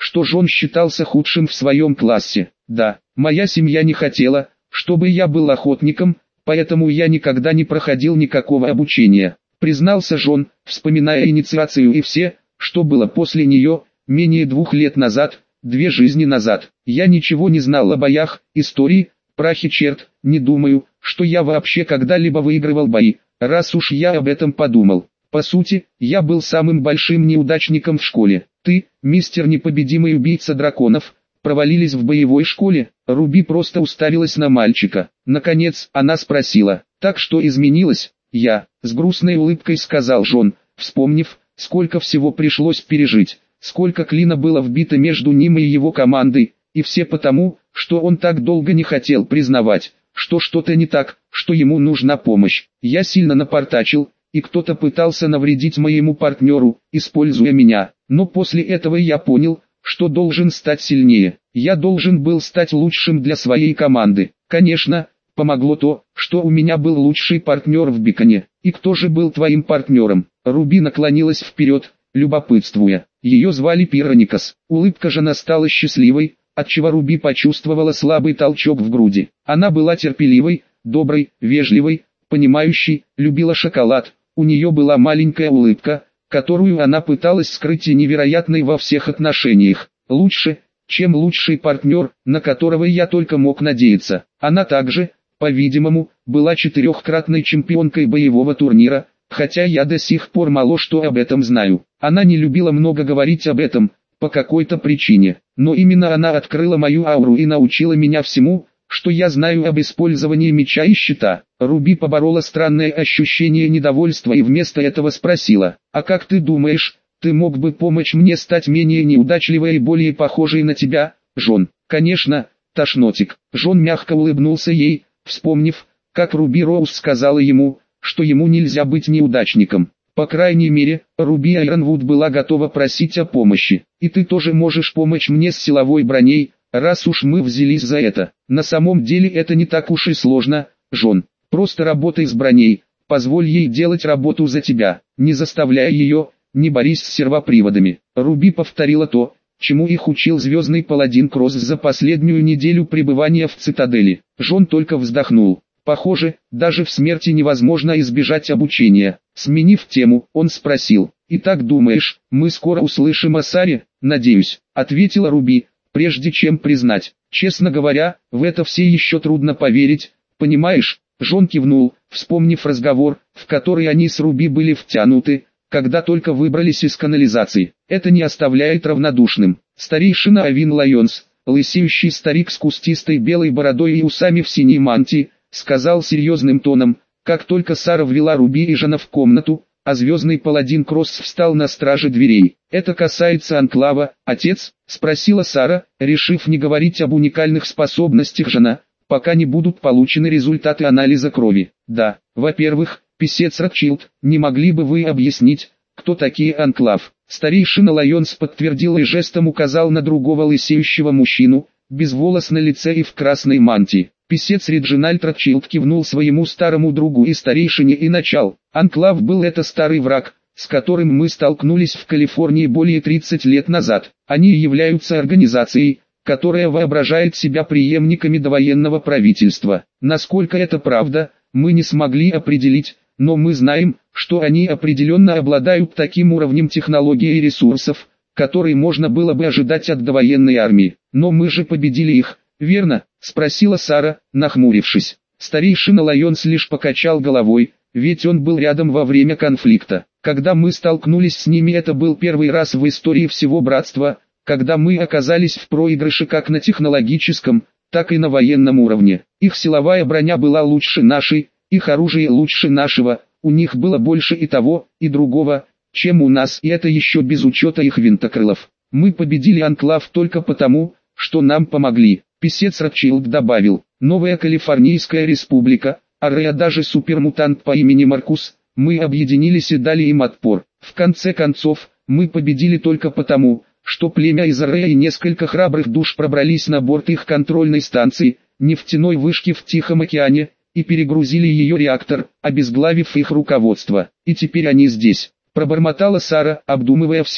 что Джон считался худшим в своем классе. Да, моя семья не хотела, чтобы я был охотником, поэтому я никогда не проходил никакого обучения, признался Джон, вспоминая инициацию и все, что было после нее, менее двух лет назад, две жизни назад. Я ничего не знал о боях, истории, прахе черт, не думаю, что я вообще когда-либо выигрывал бои, раз уж я об этом подумал. По сути, я был самым большим неудачником в школе. Ты, мистер непобедимый убийца драконов, провалились в боевой школе. Руби просто уставилась на мальчика. Наконец, она спросила: так что изменилось? Я, с грустной улыбкой сказал Джон, вспомнив, сколько всего пришлось пережить, сколько клина было вбито между ним и его командой, и все потому, что он так долго не хотел признавать, что что-то не так, что ему нужна помощь. Я сильно напортачил, и кто-то пытался навредить моему партнеру, используя меня, но после этого я понял, что должен стать сильнее. Я должен был стать лучшим для своей команды. Конечно, помогло то, что у меня был лучший партнер в Биконе. И кто же был твоим партнером? Руби наклонилась вперед, любопытствуя. Ее звали Пироникас. Улыбка жена стала счастливой, отчего Руби почувствовала слабый толчок в груди. Она была терпеливой, доброй, вежливой, понимающей, любила шоколад. У нее была маленькая улыбка, которую она пыталась скрыть и невероятной во всех отношениях. Лучше, чем лучший партнер, на которого я только мог надеяться. Она также, по-видимому, была четырехкратной чемпионкой боевого турнира, хотя я до сих пор мало что об этом знаю. Она не любила много говорить об этом, по какой-то причине, но именно она открыла мою ауру и научила меня всему, что я знаю об использовании меча и щита. Руби поборола странное ощущение недовольства и вместо этого спросила: а как ты думаешь, ты мог бы помочь мне стать менее неудачливой и более похожей на тебя, Джон? Конечно, тошнотик. Джон мягко улыбнулся ей, вспомнив, как Руби Роуз сказала ему, что ему нельзя быть неудачником. По крайней мере, Руби Айронвуд была готова просить о помощи. И ты тоже можешь помочь мне с силовой броней, раз уж мы взялись за это. На самом деле это не так уж и сложно, Джон. Просто работай с броней, позволь ей делать работу за тебя, не заставляй ее, не борись с сервоприводами. Руби повторила то, чему их учил звездный паладин Кросс за последнюю неделю пребывания в цитадели. Джон только вздохнул. Похоже, даже в смерти невозможно избежать обучения. Сменив тему, он спросил: «Итак, думаешь, мы скоро услышим о Саре?» «Надеюсь», — ответила Руби, прежде чем признать. «Честно говоря, в это все еще трудно поверить, понимаешь?» Джон кивнул, вспомнив разговор, в который они с Руби были втянуты, когда только выбрались из канализации. Это не оставляет равнодушным. Старейшина Авин Лайонс, лысеющий старик с кустистой белой бородой и усами в синей мантии, сказал серьезным тоном, как только Сара ввела Руби и Жана в комнату, а звездный паладин Кросс встал на страже дверей. «Это касается Анклава, отец?» — спросила Сара, решив не говорить об уникальных способностях Жана, пока не будут получены результаты анализа крови. «Да, во-первых, писец Ротшильд, не могли бы вы объяснить, кто такие Анклав?» Старейшина Лайонс подтвердил и жестом указал на другого лысеющего мужчину, без волос на лице и в красной мантии. Писец Реджинальд Ротшильд кивнул своему старому другу и старейшине и начал. «Анклав был это старый враг, с которым мы столкнулись в Калифорнии более тридцати лет назад. Они являются организацией, которая воображает себя преемниками довоенного правительства. Насколько это правда, мы не смогли определить, но мы знаем, что они определенно обладают таким уровнем технологий и ресурсов, который можно было бы ожидать от довоенной армии. Но мы же победили их, верно?» — спросила Сара, нахмурившись. Старейшина Лайонс лишь покачал головой, ведь он был рядом во время конфликта. «Когда мы столкнулись с ними, это был первый раз в истории всего братства, когда мы оказались в проигрыше как на технологическом, так и на военном уровне. Их силовая броня была лучше нашей, их оружие лучше нашего, у них было больше и того, и другого, чем у нас, и это еще без учета их винтокрылов. Мы победили Анклав только потому, что нам помогли». Писец Ротшильд добавил: «Новая Калифорнийская республика, а даже супермутант по имени Маркус, мы объединились и дали им отпор. В конце концов, мы победили только потому, что племя из Арея и несколько храбрых душ пробрались на борт их контрольной станции, нефтяной вышки в Тихом океане, и перегрузили ее реактор, обезглавив их руководство. И теперь они здесь», — пробормотала Сара, обдумывая все,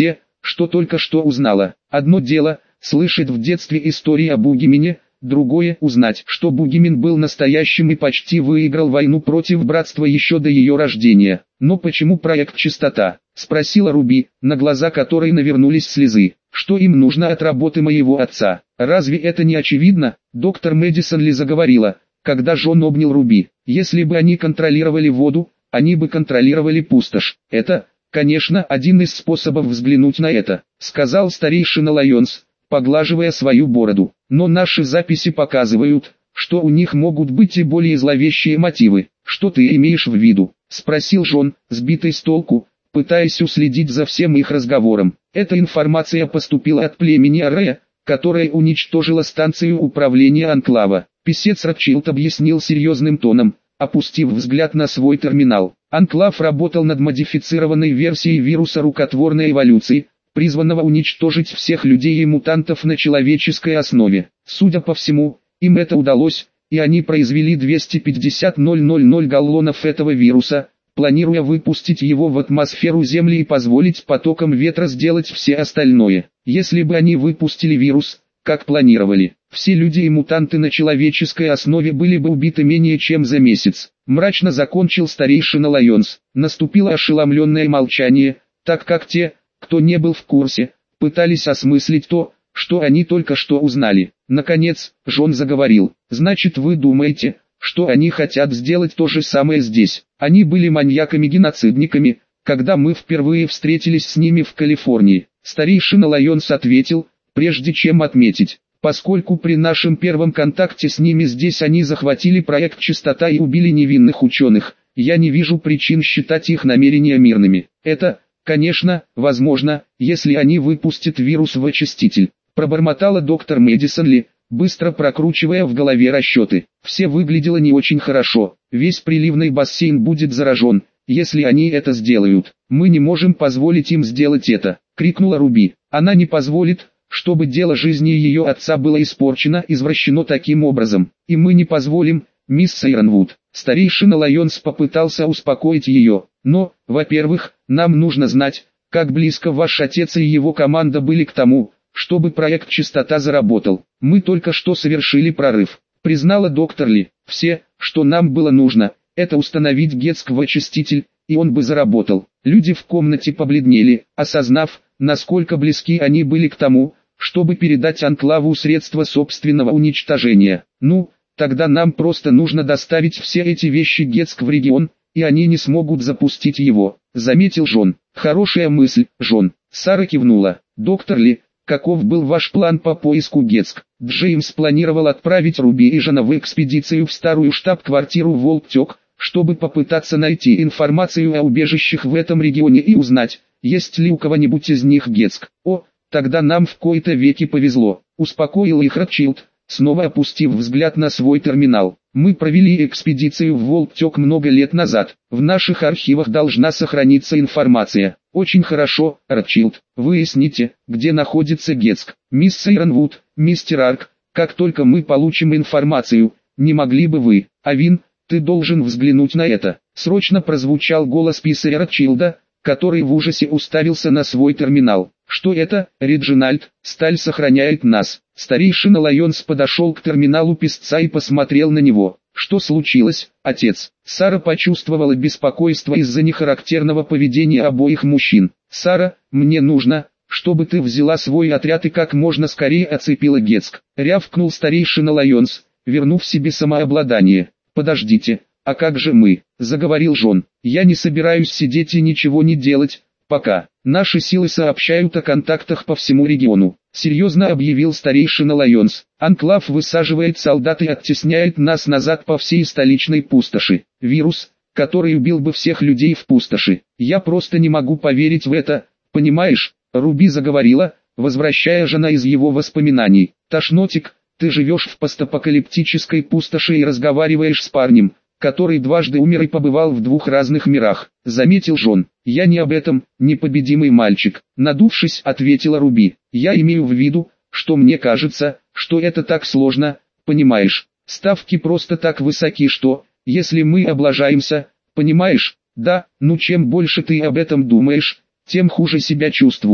что только что узнала. Одно дело – слышать в детстве истории о Бугимене, другое – узнать, что Бугимен был настоящим и почти выиграл войну против братства еще до ее рождения. «Но почему проект «Чистота»?» – спросила Руби, на глаза которой навернулись слезы. «Что им нужно от работы моего отца? Разве это не очевидно?» Доктор Мэдисон Ли заговорила, когда Джон обнял Руби. «Если бы они контролировали воду, они бы контролировали пустошь. Это, конечно, один из способов взглянуть на это», — сказал старейшина Лайонс, поглаживая свою бороду. «Но наши записи показывают, что у них могут быть и более зловещие мотивы». «Что ты имеешь в виду?» — спросил Джон, сбитый с толку, пытаясь уследить за всем их разговором. «Эта информация поступила от племени Арея, которое уничтожило станцию управления Анклава». Писец Ротшильд объяснил серьезным тоном, опустив взгляд на свой терминал. Анклав работал над модифицированной версией вируса рукотворной эволюции, призванного уничтожить всех людей и мутантов на человеческой основе. Судя по всему, им это удалось, и они произвели двести пятьдесят тысяч галлонов этого вируса, планируя выпустить его в атмосферу Земли и позволить потокам ветра сделать все остальное. Если бы они выпустили вирус, как планировали, все люди и мутанты на человеческой основе были бы убиты менее чем за месяц. Мрачно закончил старейшина Лайонс. Наступило ошеломленное молчание, так как те, кто не был в курсе, пытались осмыслить то, что они только что узнали. Наконец, Джон заговорил. «Значит, вы думаете, что они хотят сделать то же самое здесь? Они были маньяками-геноцидниками, когда мы впервые встретились с ними в Калифорнии». Старейшина Лайонс ответил, прежде чем отметить, поскольку при нашем первом контакте с ними здесь они захватили проект «Чистота» и убили невинных ученых, я не вижу причин считать их намерения мирными. Это, конечно, возможно, если они выпустят вирус в очиститель, пробормотала доктор Мэдисон Ли, быстро прокручивая в голове расчеты. Все выглядело не очень хорошо, весь приливный бассейн будет заражен, если они это сделают. «Мы не можем позволить им сделать это», — крикнула Руби. «Она не позволит, чтобы дело жизни ее отца было испорчено, извращено таким образом. И мы не позволим, мисс Айронвуд». Старейшина Лайонс попытался успокоить ее. «Но, во-первых, нам нужно знать, как близко ваш отец и его команда были к тому, чтобы проект «Чистота» заработал. Мы только что совершили прорыв», — признала доктор Ли. «Все, что нам было нужно, это установить Гетск в очиститель, и он бы заработал». Люди в комнате побледнели, осознав, насколько близки они были к тому, чтобы передать Анклаву средства собственного уничтожения. «Ну, тогда нам просто нужно доставить все эти вещи Гетск в регион, и они не смогут запустить его», — заметил Джон. «Хорошая мысль, Джон». Сара кивнула. «Доктор Ли, каков был ваш план по поиску Гетск?» Джеймс планировал отправить Руби и Жана в экспедицию в старую штаб-квартиру Волктек, чтобы попытаться найти информацию о убежищах в этом регионе и узнать, есть ли у кого-нибудь из них Гетск. «О, тогда нам в кои-то веки повезло», — успокоил их Ротшильд, снова опустив взгляд на свой терминал. «Мы провели экспедицию в Волктек много лет назад. В наших архивах должна сохраниться информация». «Очень хорошо, Ротшильд. Выясните, где находится Гетск. Мисс Айронвуд, мистер Арк, как только мы получим информацию, не могли бы вы, Авин, ты должен взглянуть на это». Срочно прозвучал голос писаря Ротшильда, который в ужасе уставился на свой терминал. «Что это, Реджинальд? Сталь сохраняет нас». Старейшина Лайонс подошел к терминалу писца и посмотрел на него. «Что случилось, отец?» Сара почувствовала беспокойство из-за нехарактерного поведения обоих мужчин. «Сара, мне нужно, чтобы ты взяла свой отряд и как можно скорее оцепила Гетск», — рявкнул старейшина Лайонс, вернув себе самообладание. «Подождите, а как же мы?» — заговорил Джон. «Я не собираюсь сидеть и ничего не делать, пока. Наши силы сообщают о контактах по всему региону», — серьезно объявил старейшина Лайонс. «Анклав высаживает солдат и оттесняет нас назад по всей столичной пустоши. Вирус, который убил бы всех людей в пустоши. Я просто не могу поверить в это, понимаешь?» Руби заговорила, возвращая Жана из его воспоминаний. «Тошнотик, ты живешь в постапокалиптической пустоши и разговариваешь с парнем, который дважды умер и побывал в двух разных мирах», — заметил Джон. «Я не об этом, непобедимый мальчик», — надувшись, ответила Руби. «Я имею в виду, что мне кажется, что это так сложно, понимаешь? Ставки просто так высоки, что, если мы облажаемся, понимаешь? Да, ну чем больше ты об этом думаешь, тем хуже себя чувствуешь.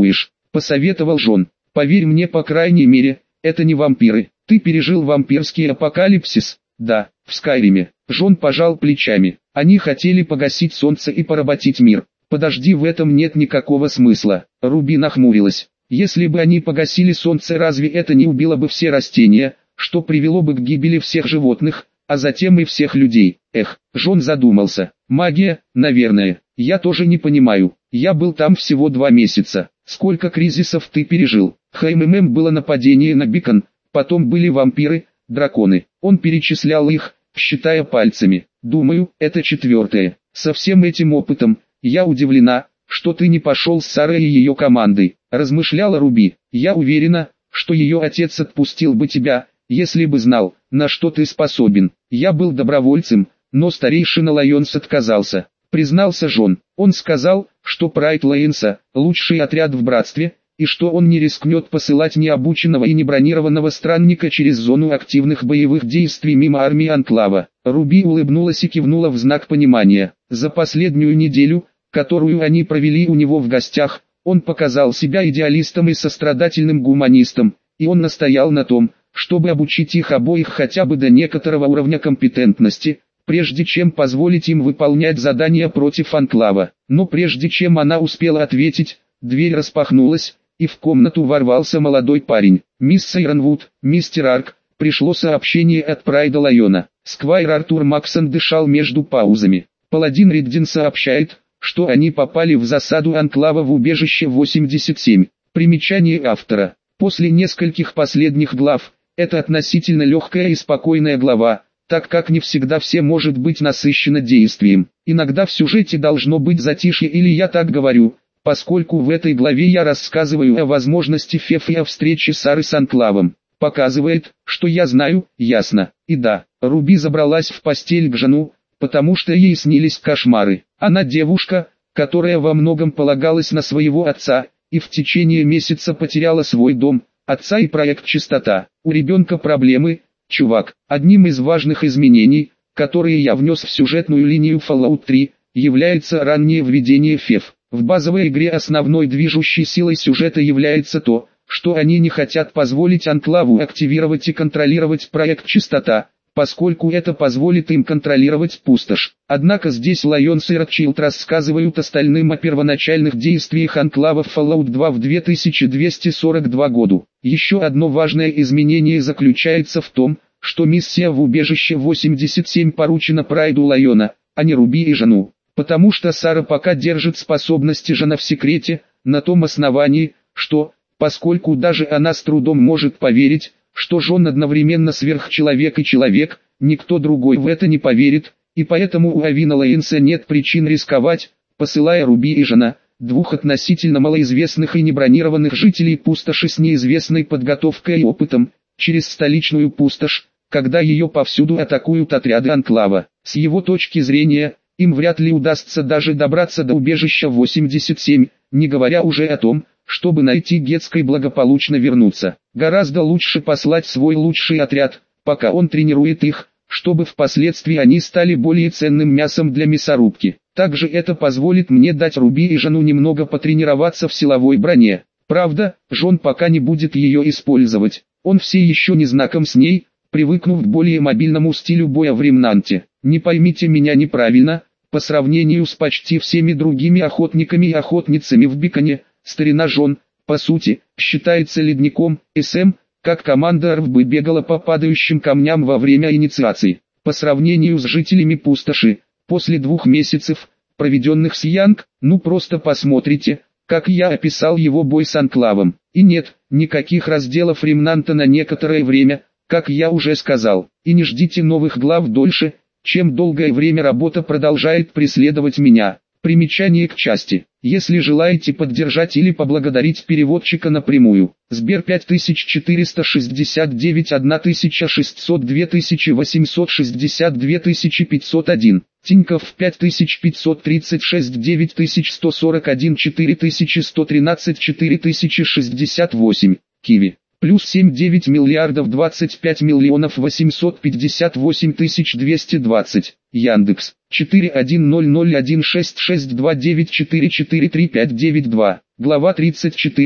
посоветовал Джон. Поверь мне, по крайней мере, это не вампиры. Ты пережил вампирский апокалипсис? Да, в Скайриме. Джон пожал плечами. Они хотели погасить солнце и поработить мир. Подожди, в этом нет никакого смысла. Руби нахмурилась. Если бы они погасили солнце, разве это не убило бы все растения, что привело бы к гибели всех животных, а затем и всех людей? Эх, Джон задумался. Магия, наверное. Я тоже не понимаю. Я был там всего два месяца. Сколько кризисов ты пережил? ХММ было нападение на Бикон, потом были вампиры, драконы. Он перечислял их, считая пальцами. Думаю, это четвертое. Со всем этим опытом, я удивлена, что ты не пошел с Сарой и ее командой, размышляла Руби. Я уверена, что ее отец отпустил бы тебя, если бы знал, на что ты способен. Я был добровольцем, но старейшина Лайонс отказался, признался Джон. Он сказал, что Прайд Лайонса – лучший отряд в братстве, и что он не рискнет посылать необученного и небронированного странника через зону активных боевых действий мимо армии Анклава. Руби улыбнулась и кивнула в знак понимания. За последнюю неделю, которую они провели у него в гостях, он показал себя идеалистом и сострадательным гуманистом, и он настоял на том, чтобы обучить их обоих хотя бы до некоторого уровня компетентности, прежде чем позволить им выполнять задания против Анклава. Но прежде чем она успела ответить, дверь распахнулась, и в комнату ворвался молодой парень. «Мисс Сайронвуд, мистер Арк», пришло сообщение от Прайда Лайона. Сквайр Артур Максон дышал между паузами. Паладин Риддин сообщает, что они попали в засаду Анклава в убежище восемьдесят семь. Примечание автора. После нескольких последних глав, это относительно легкая и спокойная глава, так как не всегда все может быть насыщено действием. Иногда в сюжете должно быть затишье, или я так говорю, поскольку в этой главе я рассказываю о возможности Феф и о встрече Сары с Анклавом. Показывает, что я знаю, ясно. И да, Руби забралась в постель к Джону, потому что ей снились кошмары. Она девушка, которая во многом полагалась на своего отца, и в течение месяца потеряла свой дом, отца и проект «Чистота». У ребенка проблемы, чувак. Одним из важных изменений, которые я внес в сюжетную линию Fallout три, является раннее введение Феф. В базовой игре основной движущей силой сюжета является то, что они не хотят позволить Анклаву активировать и контролировать проект «Чистота», поскольку это позволит им контролировать пустошь. Однако здесь Лайонс и Ротчилд рассказывают остальным о первоначальных действиях Анклава в Fallout два в две тысячи двести сорок два году. Еще одно важное изменение заключается в том, что миссия в убежище восемьдесят семь поручена Прайду Лайона, а не Руби и Джону. Потому что Сара пока держит способности Джона в секрете, на том основании, что, поскольку даже она с трудом может поверить, что Джон одновременно сверхчеловек и человек, никто другой в это не поверит, и поэтому у Авина Лайонса нет причин рисковать, посылая Руби и Джона, двух относительно малоизвестных и небронированных жителей пустоши с неизвестной подготовкой и опытом, через столичную пустошь, когда ее повсюду атакуют отряды Анклава. С его точки зрения, им вряд ли удастся даже добраться до убежища восемьдесят семь, не говоря уже о том, чтобы найти Гетско и благополучно вернуться. Гораздо лучше послать свой лучший отряд, пока он тренирует их, чтобы впоследствии они стали более ценным мясом для мясорубки. Также это позволит мне дать Руби и Джону немного потренироваться в силовой броне. Правда, Джон пока не будет ее использовать, он все еще не знаком с ней, привыкнув к более мобильному стилю боя в Ремнанте. Не поймите меня неправильно, по сравнению с почти всеми другими охотниками и охотницами в Биконе, старина Джон, по сути, считается ледником. СМ, как команда РВ бы бегала по падающим камням во время инициации. По сравнению с жителями пустоши, после двух месяцев, проведенных с Янг, ну просто посмотрите, как я описал его бой с Анклавом. И нет, никаких разделов Ремнанта на некоторое время, как я уже сказал. И не ждите новых глав дольше, чем долгое время работа продолжает преследовать меня. Примечание к части. Если желаете поддержать или поблагодарить переводчика напрямую. Сбер пять тысяч четыреста шестьдесят девять тысяча шестьсот два тысячи восемьсот шестьдесят два тысячи пятьсот один. Тинькофф пять тысяч пятьсот тридцать шесть девять тысяч сто сорок один четыре тысячи сто тринадцать четыре тысячи шестьдесят восемь. Киви. Плюс семь девять миллиардов двадцать пять миллионов восемьсот пятьдесят восемь тысяч двести двадцать. Яндекс. четыре один ноль ноль один шесть шесть два девять четыре четыре три пять девять два. Глава тридцать четыре.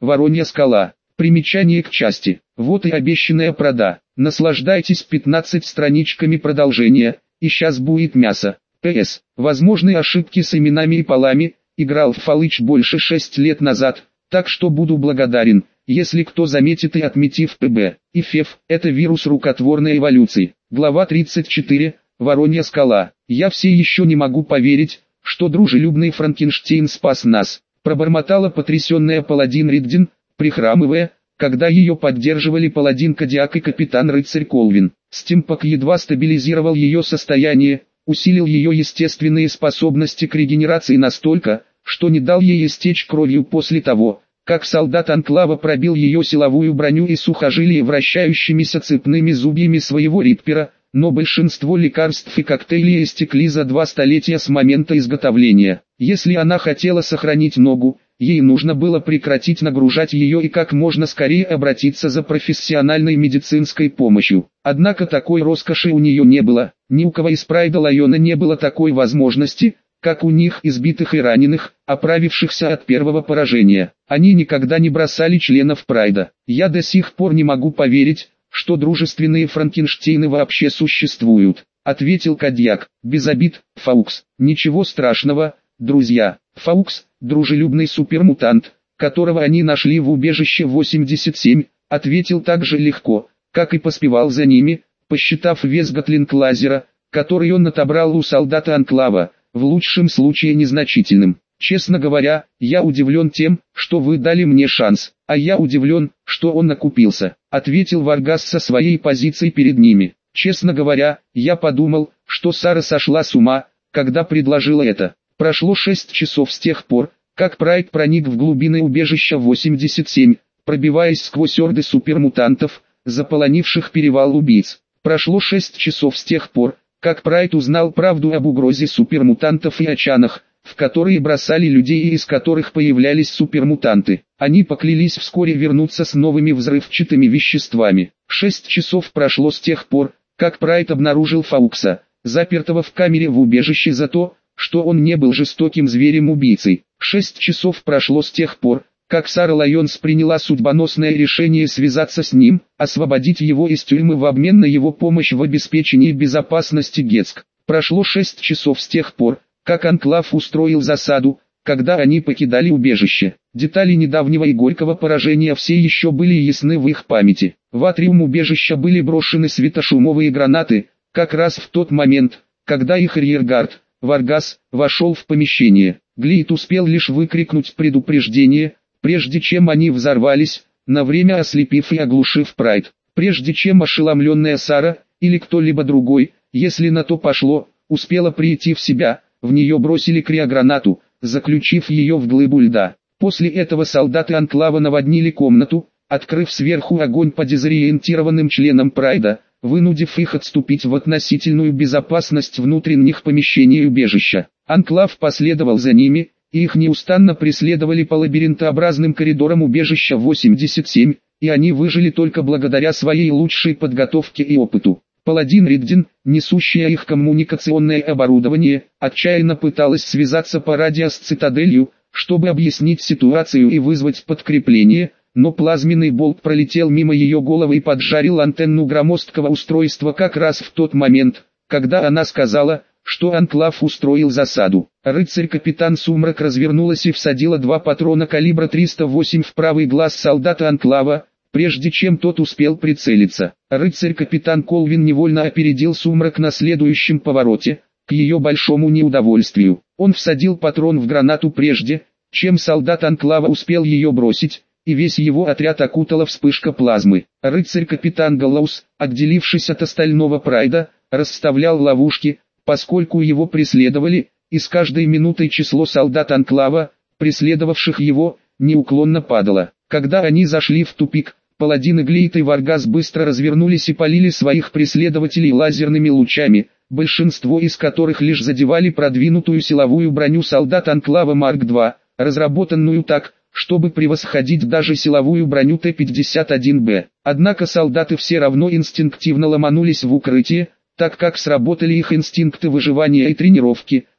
Воронья скала. Примечание к части. Вот и обещанная прода. Наслаждайтесь пятнадцать страничками продолжения, и сейчас будет мясо. П С. Возможны ошибки с именами и полами. Играл в Фалыч больше шесть лет назад, так что буду благодарен, если кто заметит и отметив П Б. И Ф Ф. Это вирус рукотворной эволюции. Глава тридцать четыре. Воронья скала. Я все еще не могу поверить, что дружелюбный Франкенштейн спас нас, пробормотала потрясенная паладин Риддин, прихрамывая, когда ее поддерживали паладин Кадиак и капитан-рыцарь Колвин. Стимпак едва стабилизировал ее состояние, усилил ее естественные способности к регенерации настолько, что не дал ей истечь кровью после того, как солдат Анклава пробил ее силовую броню и сухожилие вращающимися цепными зубьями своего риппера, но большинство лекарств и коктейлей истекли за два столетия с момента изготовления. Если она хотела сохранить ногу, ей нужно было прекратить нагружать ее и как можно скорее обратиться за профессиональной медицинской помощью. Однако такой роскоши у нее не было, ни у кого из Прайда Лайона не было такой возможности, как у них избитых и раненых, оправившихся от первого поражения. Они никогда не бросали членов Прайда. Я до сих пор не могу поверить, что дружественные Франкенштейны вообще существуют, ответил Кадьяк. Без обид, Фаукс. Ничего страшного, друзья. Фаукс, дружелюбный супермутант, которого они нашли в убежище восемьдесят семь, ответил так же легко, как и поспевал за ними, посчитав вес гатлинг-лазера, который он отобрал у солдата Анклава, в лучшем случае незначительным. Честно говоря, я удивлен тем, что вы дали мне шанс, а я удивлен, что он окупился, ответил Варгас со своей позицией перед ними. Честно говоря, я подумал, что Сара сошла с ума, когда предложила это. Прошло шесть часов с тех пор, как Прайд проник в глубины убежища восемьдесят семь, пробиваясь сквозь орды супермутантов, заполонивших перевал убийц. Прошло шесть часов с тех пор, как Прайд узнал правду об угрозе супермутантов и очанах, в которые бросали людей и из которых появлялись супермутанты. Они поклялись вскоре вернуться с новыми взрывчатыми веществами. Шесть часов прошло с тех пор, как Прайд обнаружил Фаукса, запертого в камере в убежище за то, что он не был жестоким зверем-убийцей. Шесть часов прошло с тех пор, как Сара Лайонс приняла судьбоносное решение связаться с ним, освободить его из тюрьмы в обмен на его помощь в обеспечении безопасности Гетск. Прошло шесть часов с тех пор, как Анклав устроил засаду, когда они покидали убежище. Детали недавнего и горького поражения все еще были ясны в их памяти. В атриум убежища были брошены светошумовые гранаты, как раз в тот момент, когда их арьергард, Варгас, вошел в помещение. Глит успел лишь выкрикнуть предупреждение, прежде чем они взорвались, на время ослепив и оглушив Прайд. Прежде чем ошеломленная Сара, или кто-либо другой, если на то пошло, успела прийти в себя, в нее бросили криогранату, заключив ее в глыбу льда. После этого солдаты Анклава наводнили комнату, открыв сверху огонь по дезориентированным членам Прайда, вынудив их отступить в относительную безопасность внутренних помещений убежища. Анклав последовал за ними, и их неустанно преследовали по лабиринтообразным коридорам убежища восемьдесят семь, и они выжили только благодаря своей лучшей подготовке и опыту. Паладин Риддин, несущая их коммуникационное оборудование, отчаянно пыталась связаться по радио с цитаделью, чтобы объяснить ситуацию и вызвать подкрепление, но плазменный болт пролетел мимо ее головы и поджарил антенну громоздкого устройства как раз в тот момент, когда она сказала, что Анклав устроил засаду. Рыцарь-капитан Сумрак развернулась и всадила два патрона калибра триста восемь в правый глаз солдата Анклава, прежде чем тот успел прицелиться. Рыцарь-капитан Колвин невольно опередил Сумрак на следующем повороте, к ее большому неудовольствию. Он всадил патрон в гранату прежде, чем солдат Анклава успел ее бросить, и весь его отряд окутала вспышка плазмы. Рыцарь-капитан Галлаус, отделившись от остального Прайда, расставлял ловушки, поскольку его преследовали, и с каждой минутой число солдат Анклава, преследовавших его, неуклонно падало. Когда они зашли в тупик, паладины Глейт и Варгас быстро развернулись и полили своих преследователей лазерными лучами, большинство из которых лишь задевали продвинутую силовую броню солдат Анклава Марк два, разработанную так, чтобы превосходить даже силовую броню Т пятьдесят один Б. Однако солдаты все равно инстинктивно ломанулись в укрытие, так как сработали их инстинкты выживания и тренировки,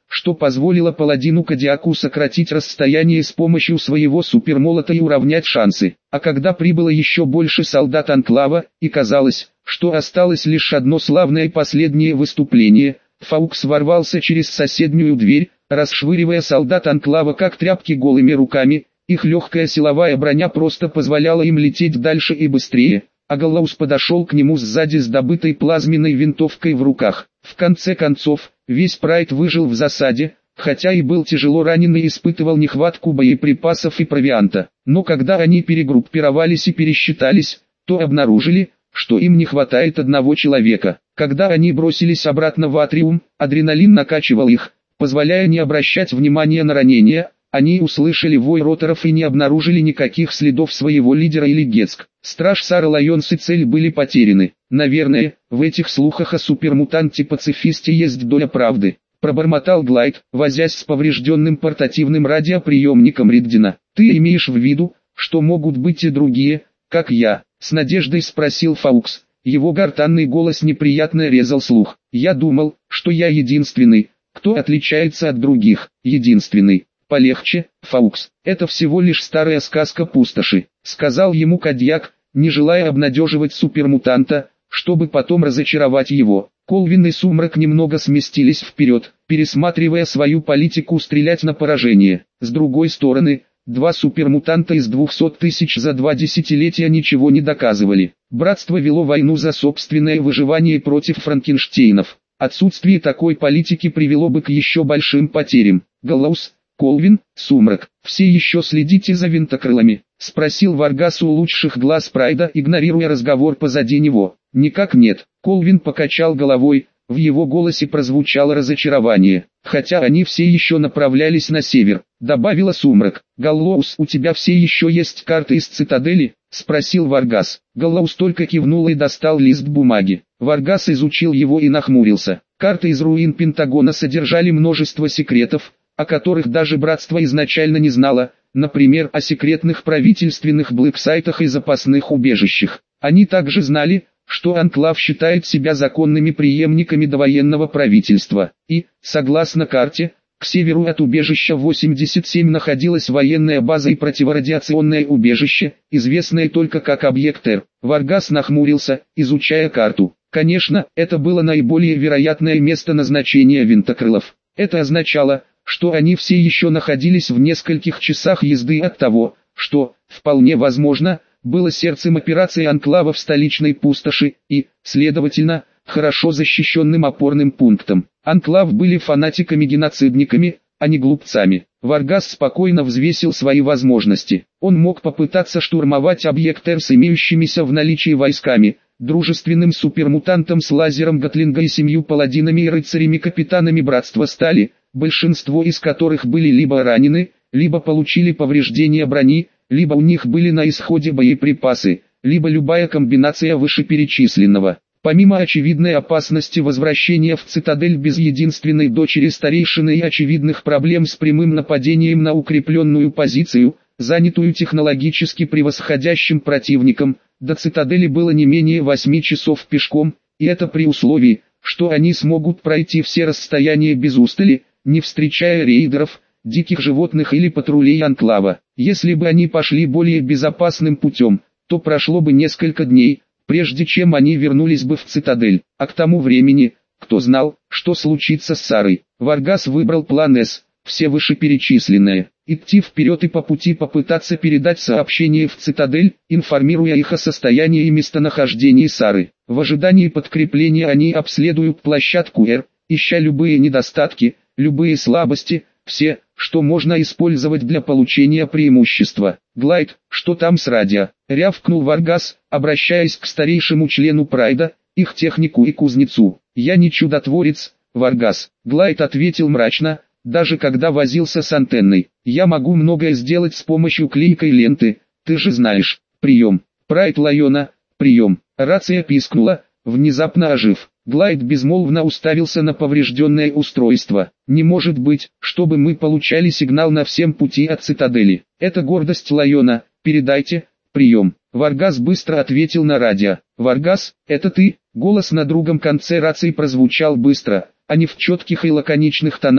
что позволило паладину Кодиаку сократить расстояние с помощью своего супермолота и уравнять шансы. А когда прибыло еще больше солдат Анклава, и казалось, что осталось лишь одно славное и последнее выступление, Фаукс ворвался через соседнюю дверь, расшвыривая солдат Анклава как тряпки голыми руками. Их легкая силовая броня просто позволяла им лететь дальше и быстрее, а Галлоус подошел к нему сзади с добытой плазменной винтовкой в руках. В конце концов, весь Прайд выжил в засаде, хотя и был тяжело ранен и испытывал нехватку боеприпасов и провианта. Но когда они перегруппировались и пересчитались, то обнаружили, что им не хватает одного человека. Когда они бросились обратно в атриум, адреналин накачивал их, позволяя не обращать внимания на ранения. Они услышали вой роторов и не обнаружили никаких следов своего лидера или Гетск. Страж Сара Лайонс и цель были потеряны. Наверное, в этих слухах о супермутанте-пацифисте есть доля правды. Пробормотал Глайд, возясь с поврежденным портативным радиоприемником Риддина. Ты имеешь в виду, что могут быть и другие, как я? С надеждой спросил Фаукс. Его гортанный голос неприятно резал слух. Я думал, что я единственный, кто отличается от других. Единственный. Полегче, Фаукс, это всего лишь старая сказка пустоши, сказал ему Кодиак, не желая обнадеживать супермутанта, чтобы потом разочаровать его. Колвин и Сумрак немного сместились вперед, пересматривая свою политику стрелять на поражение. С другой стороны, два супермутанта из двухсот тысяч за два десятилетия ничего не доказывали. Братство вело войну за собственное выживание против Франкенштейнов. Отсутствие такой политики привело бы к еще большим потерям. Галлоус, Колвин, Сумрак, все еще следите за винтокрылами? Спросил Варгас у лучших глаз Прайда, игнорируя разговор позади него. Никак нет. Колвин покачал головой, в его голосе прозвучало разочарование. Хотя они все еще направлялись на север, добавила Сумрак. Галлоус, у тебя все еще есть карты из цитадели? Спросил Варгас. Галлоус только кивнул и достал лист бумаги. Варгас изучил его и нахмурился. Карты из руин Пентагона содержали множество секретов, о которых даже братство изначально не знало, например, о секретных правительственных блэксайтах и запасных убежищах. Они также знали, что Анклав считает себя законными преемниками довоенного правительства, и, согласно карте, к северу от убежища восемьдесят семь находилась военная база и противорадиационное убежище, известное только как объект Р. Варгас нахмурился, изучая карту. Конечно, это было наиболее вероятное место назначения винтокрылов. Это означало, что они все еще находились в нескольких часах езды от того, что, вполне возможно, было сердцем операции Анклава в столичной пустоши и, следовательно, хорошо защищенным опорным пунктом. Анклав были фанатиками-геноцидниками, а не глупцами. Варгас спокойно взвесил свои возможности. Он мог попытаться штурмовать объект Р с имеющимися в наличии войсками, дружественным супермутантом с лазером Гатлинга и семью паладинами и рыцарями-капитанами Братства Стали, большинство из которых были либо ранены, либо получили повреждения брони, либо у них были на исходе боеприпасы, либо любая комбинация вышеперечисленного. Помимо очевидной опасности возвращения в цитадель без единственной дочери старейшины и очевидных проблем с прямым нападением на укрепленную позицию, занятую технологически превосходящим противником, до цитадели было не менее восьми часов пешком, и это при условии, что они смогут пройти все расстояния без устали, не встречая рейдеров, диких животных или патрулей Анклава. Если бы они пошли более безопасным путем, то прошло бы несколько дней, прежде чем они вернулись бы в цитадель. А к тому времени, кто знал, что случится с Сарой. Варгас выбрал план С, все вышеперечисленные. Идти вперед и по пути попытаться передать сообщение в цитадель, информируя их о состоянии и местонахождении Сары. В ожидании подкрепления они обследуют площадку Р, ища любые недостатки, любые слабости, все, что можно использовать для получения преимущества. Глайд, что там с радио? Рявкнул Варгас, обращаясь к старейшему члену Прайда, их технику и кузнецу. Я не чудотворец, Варгас. Глайд ответил мрачно, даже когда возился с антенной. Я могу многое сделать с помощью клейкой ленты, ты же знаешь. Прием. Прайд Лайона, прием. Рация пискнула, внезапно ожив. Глайд безмолвно уставился на поврежденное устройство. Не может быть, чтобы мы получали сигнал на всем пути от цитадели. Это гордость Лайона, передайте, прием. Варгас быстро ответил на радио. Варгас, это ты? Голос на другом конце рации прозвучал быстро, а не в четких и лаконичных тонах,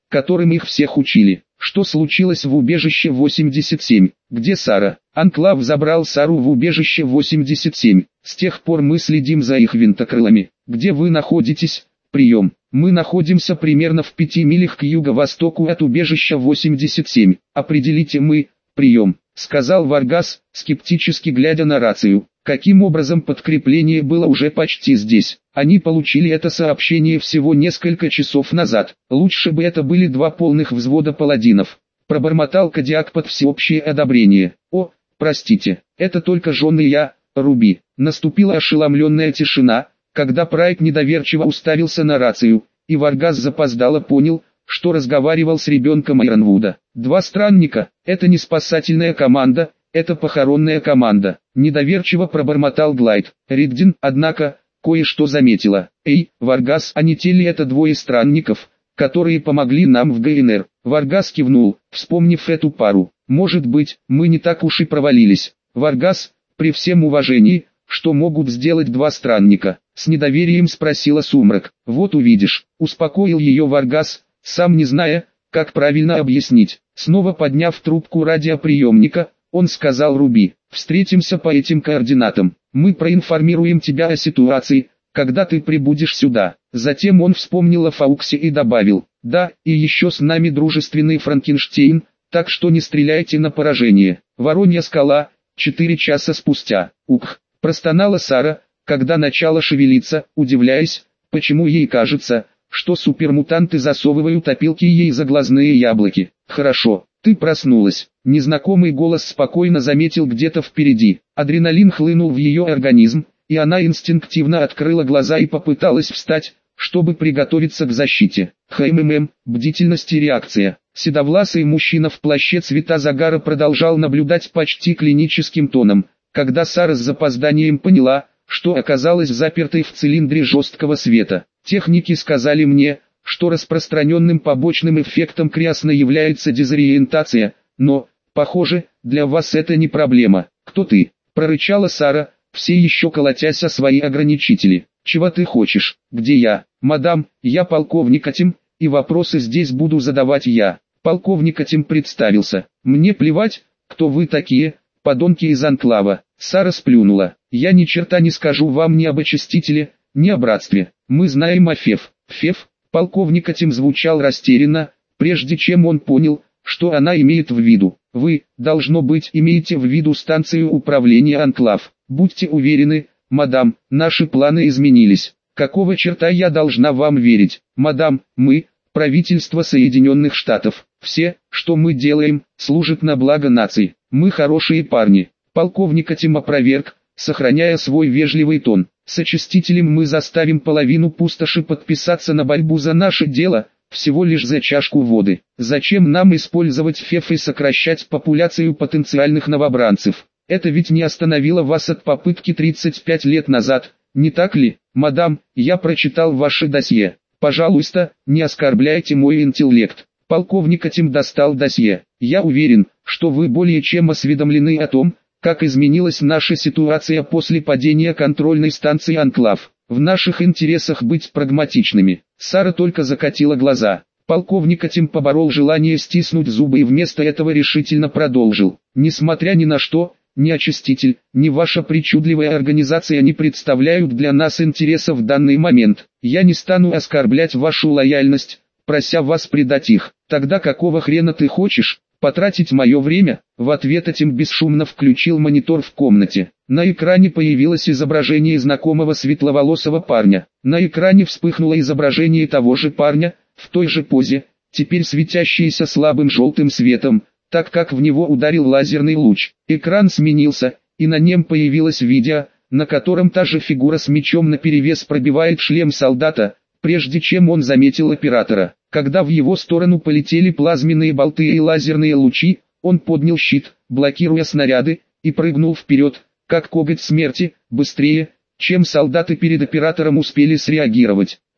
которым их всех учили. Что случилось в убежище восемьдесят семь? Где Сара? Анклав забрал Сару в убежище восемьдесят семь. С тех пор мы следим за их винтокрылами. Где вы находитесь? Прием. Мы находимся примерно в пяти милях к юго-востоку от убежища восемьдесят семь. Определите мы. Прием, сказал Варгас, скептически глядя на рацию. Каким образом подкрепление было уже почти здесь? Они получили это сообщение всего несколько часов назад. Лучше бы это были два полных взвода паладинов. Пробормотал Кодиак под всеобщее одобрение. О, простите, это только жены я, Руби. Наступила ошеломленная тишина, когда Прайд недоверчиво уставился на рацию, и Варгас запоздало понял, что разговаривал с ребенком Айронвуда. Два странника, это не спасательная команда, это похоронная команда. Недоверчиво пробормотал Глайд. Риддин, однако, кое-что заметила. Эй, Варгас, а не те ли это двое странников, которые помогли нам в ГНР? Варгас кивнул, вспомнив эту пару. Может быть, мы не так уж и провалились. Варгас, при всем уважении, что могут сделать два странника? С недоверием спросила Сумрак. Вот увидишь, успокоил ее Варгас, сам не зная, как правильно объяснить. Снова подняв трубку радиоприемника, он сказал Руби, встретимся по этим координатам. Мы проинформируем тебя о ситуации, когда ты прибудешь сюда. Затем он вспомнил о Фауксе и добавил, да, и еще с нами дружественный Франкенштейн, так что не стреляйте на поражение. Воронья скала, четыре часа спустя. Ух, простонала Сара, когда начала шевелиться, удивляясь, почему ей кажется, что супермутанты засовывают опилки ей за глазные яблоки. Хорошо, ты проснулась. Незнакомый голос спокойно заметил где-то впереди. Адреналин хлынул в ее организм, и она инстинктивно открыла глаза и попыталась встать, чтобы приготовиться к защите. ХММ, бдительность и реакция. Седовласый мужчина в плаще цвета загара продолжал наблюдать почти клиническим тоном, когда Сара с запозданием поняла, что оказалась запертой в цилиндре жесткого света. Техники сказали мне, что распространенным побочным эффектом криосна является дезориентация, но, похоже, для вас это не проблема. Кто ты? Прорычала Сара, все еще колотясь о свои ограничители. Чего ты хочешь? Где я? Мадам, я полковник Атим, и вопросы здесь буду задавать я. Полковник Атим представился. Мне плевать, кто вы такие, подонки из Анклава. Сара сплюнула. Я ни черта не скажу вам ни об очистителе, ни о братстве. Мы знаем о Феф. Феф? Полковник Атим звучал растерянно, прежде чем он понял, что она имеет в виду. Вы, должно быть, имеете в виду станцию управления Анклав. Будьте уверены, мадам, наши планы изменились. Какого черта я должна вам верить? Мадам, мы, правительство Соединенных Штатов, все, что мы делаем, служит на благо наций. Мы хорошие парни. Полковник Атим опроверг, сохраняя свой вежливый тон. С очистителем мы заставим половину пустоши подписаться на борьбу за наше дело, всего лишь за чашку воды. Зачем нам использовать Феф и сокращать популяцию потенциальных новобранцев? Это ведь не остановило вас от попытки тридцать пять лет назад, не так ли? Мадам, я прочитал ваше досье. Пожалуйста, не оскорбляйте мой интеллект. Полковник Атим достал досье. Я уверен, что вы более чем осведомлены о том, как изменилась наша ситуация после падения контрольной станции Анклав. В наших интересах быть прагматичными. Сара только закатила глаза. Полковник Атим поборол желание стиснуть зубы и вместо этого решительно продолжил. Несмотря ни на что, ни очиститель, ни ваша причудливая организация не представляют для нас интереса в данный момент. Я не стану оскорблять вашу лояльность, прося вас предать их. Тогда какого хрена ты хочешь? Потратить мое время? В ответ Атим бесшумно включил монитор в комнате. На экране появилось изображение знакомого светловолосого парня. На экране вспыхнуло изображение того же парня, в той же позе, теперь светящееся слабым желтым светом, так как в него ударил лазерный луч. Экран сменился, и на нем появилось видео, на котором та же фигура с мечом наперевес пробивает шлем солдата, прежде чем он заметил оператора. Когда в его сторону полетели плазменные болты и лазерные лучи, он поднял щит, блокируя снаряды, и прыгнул вперед, как коготь смерти, быстрее, чем солдаты перед оператором успели среагировать.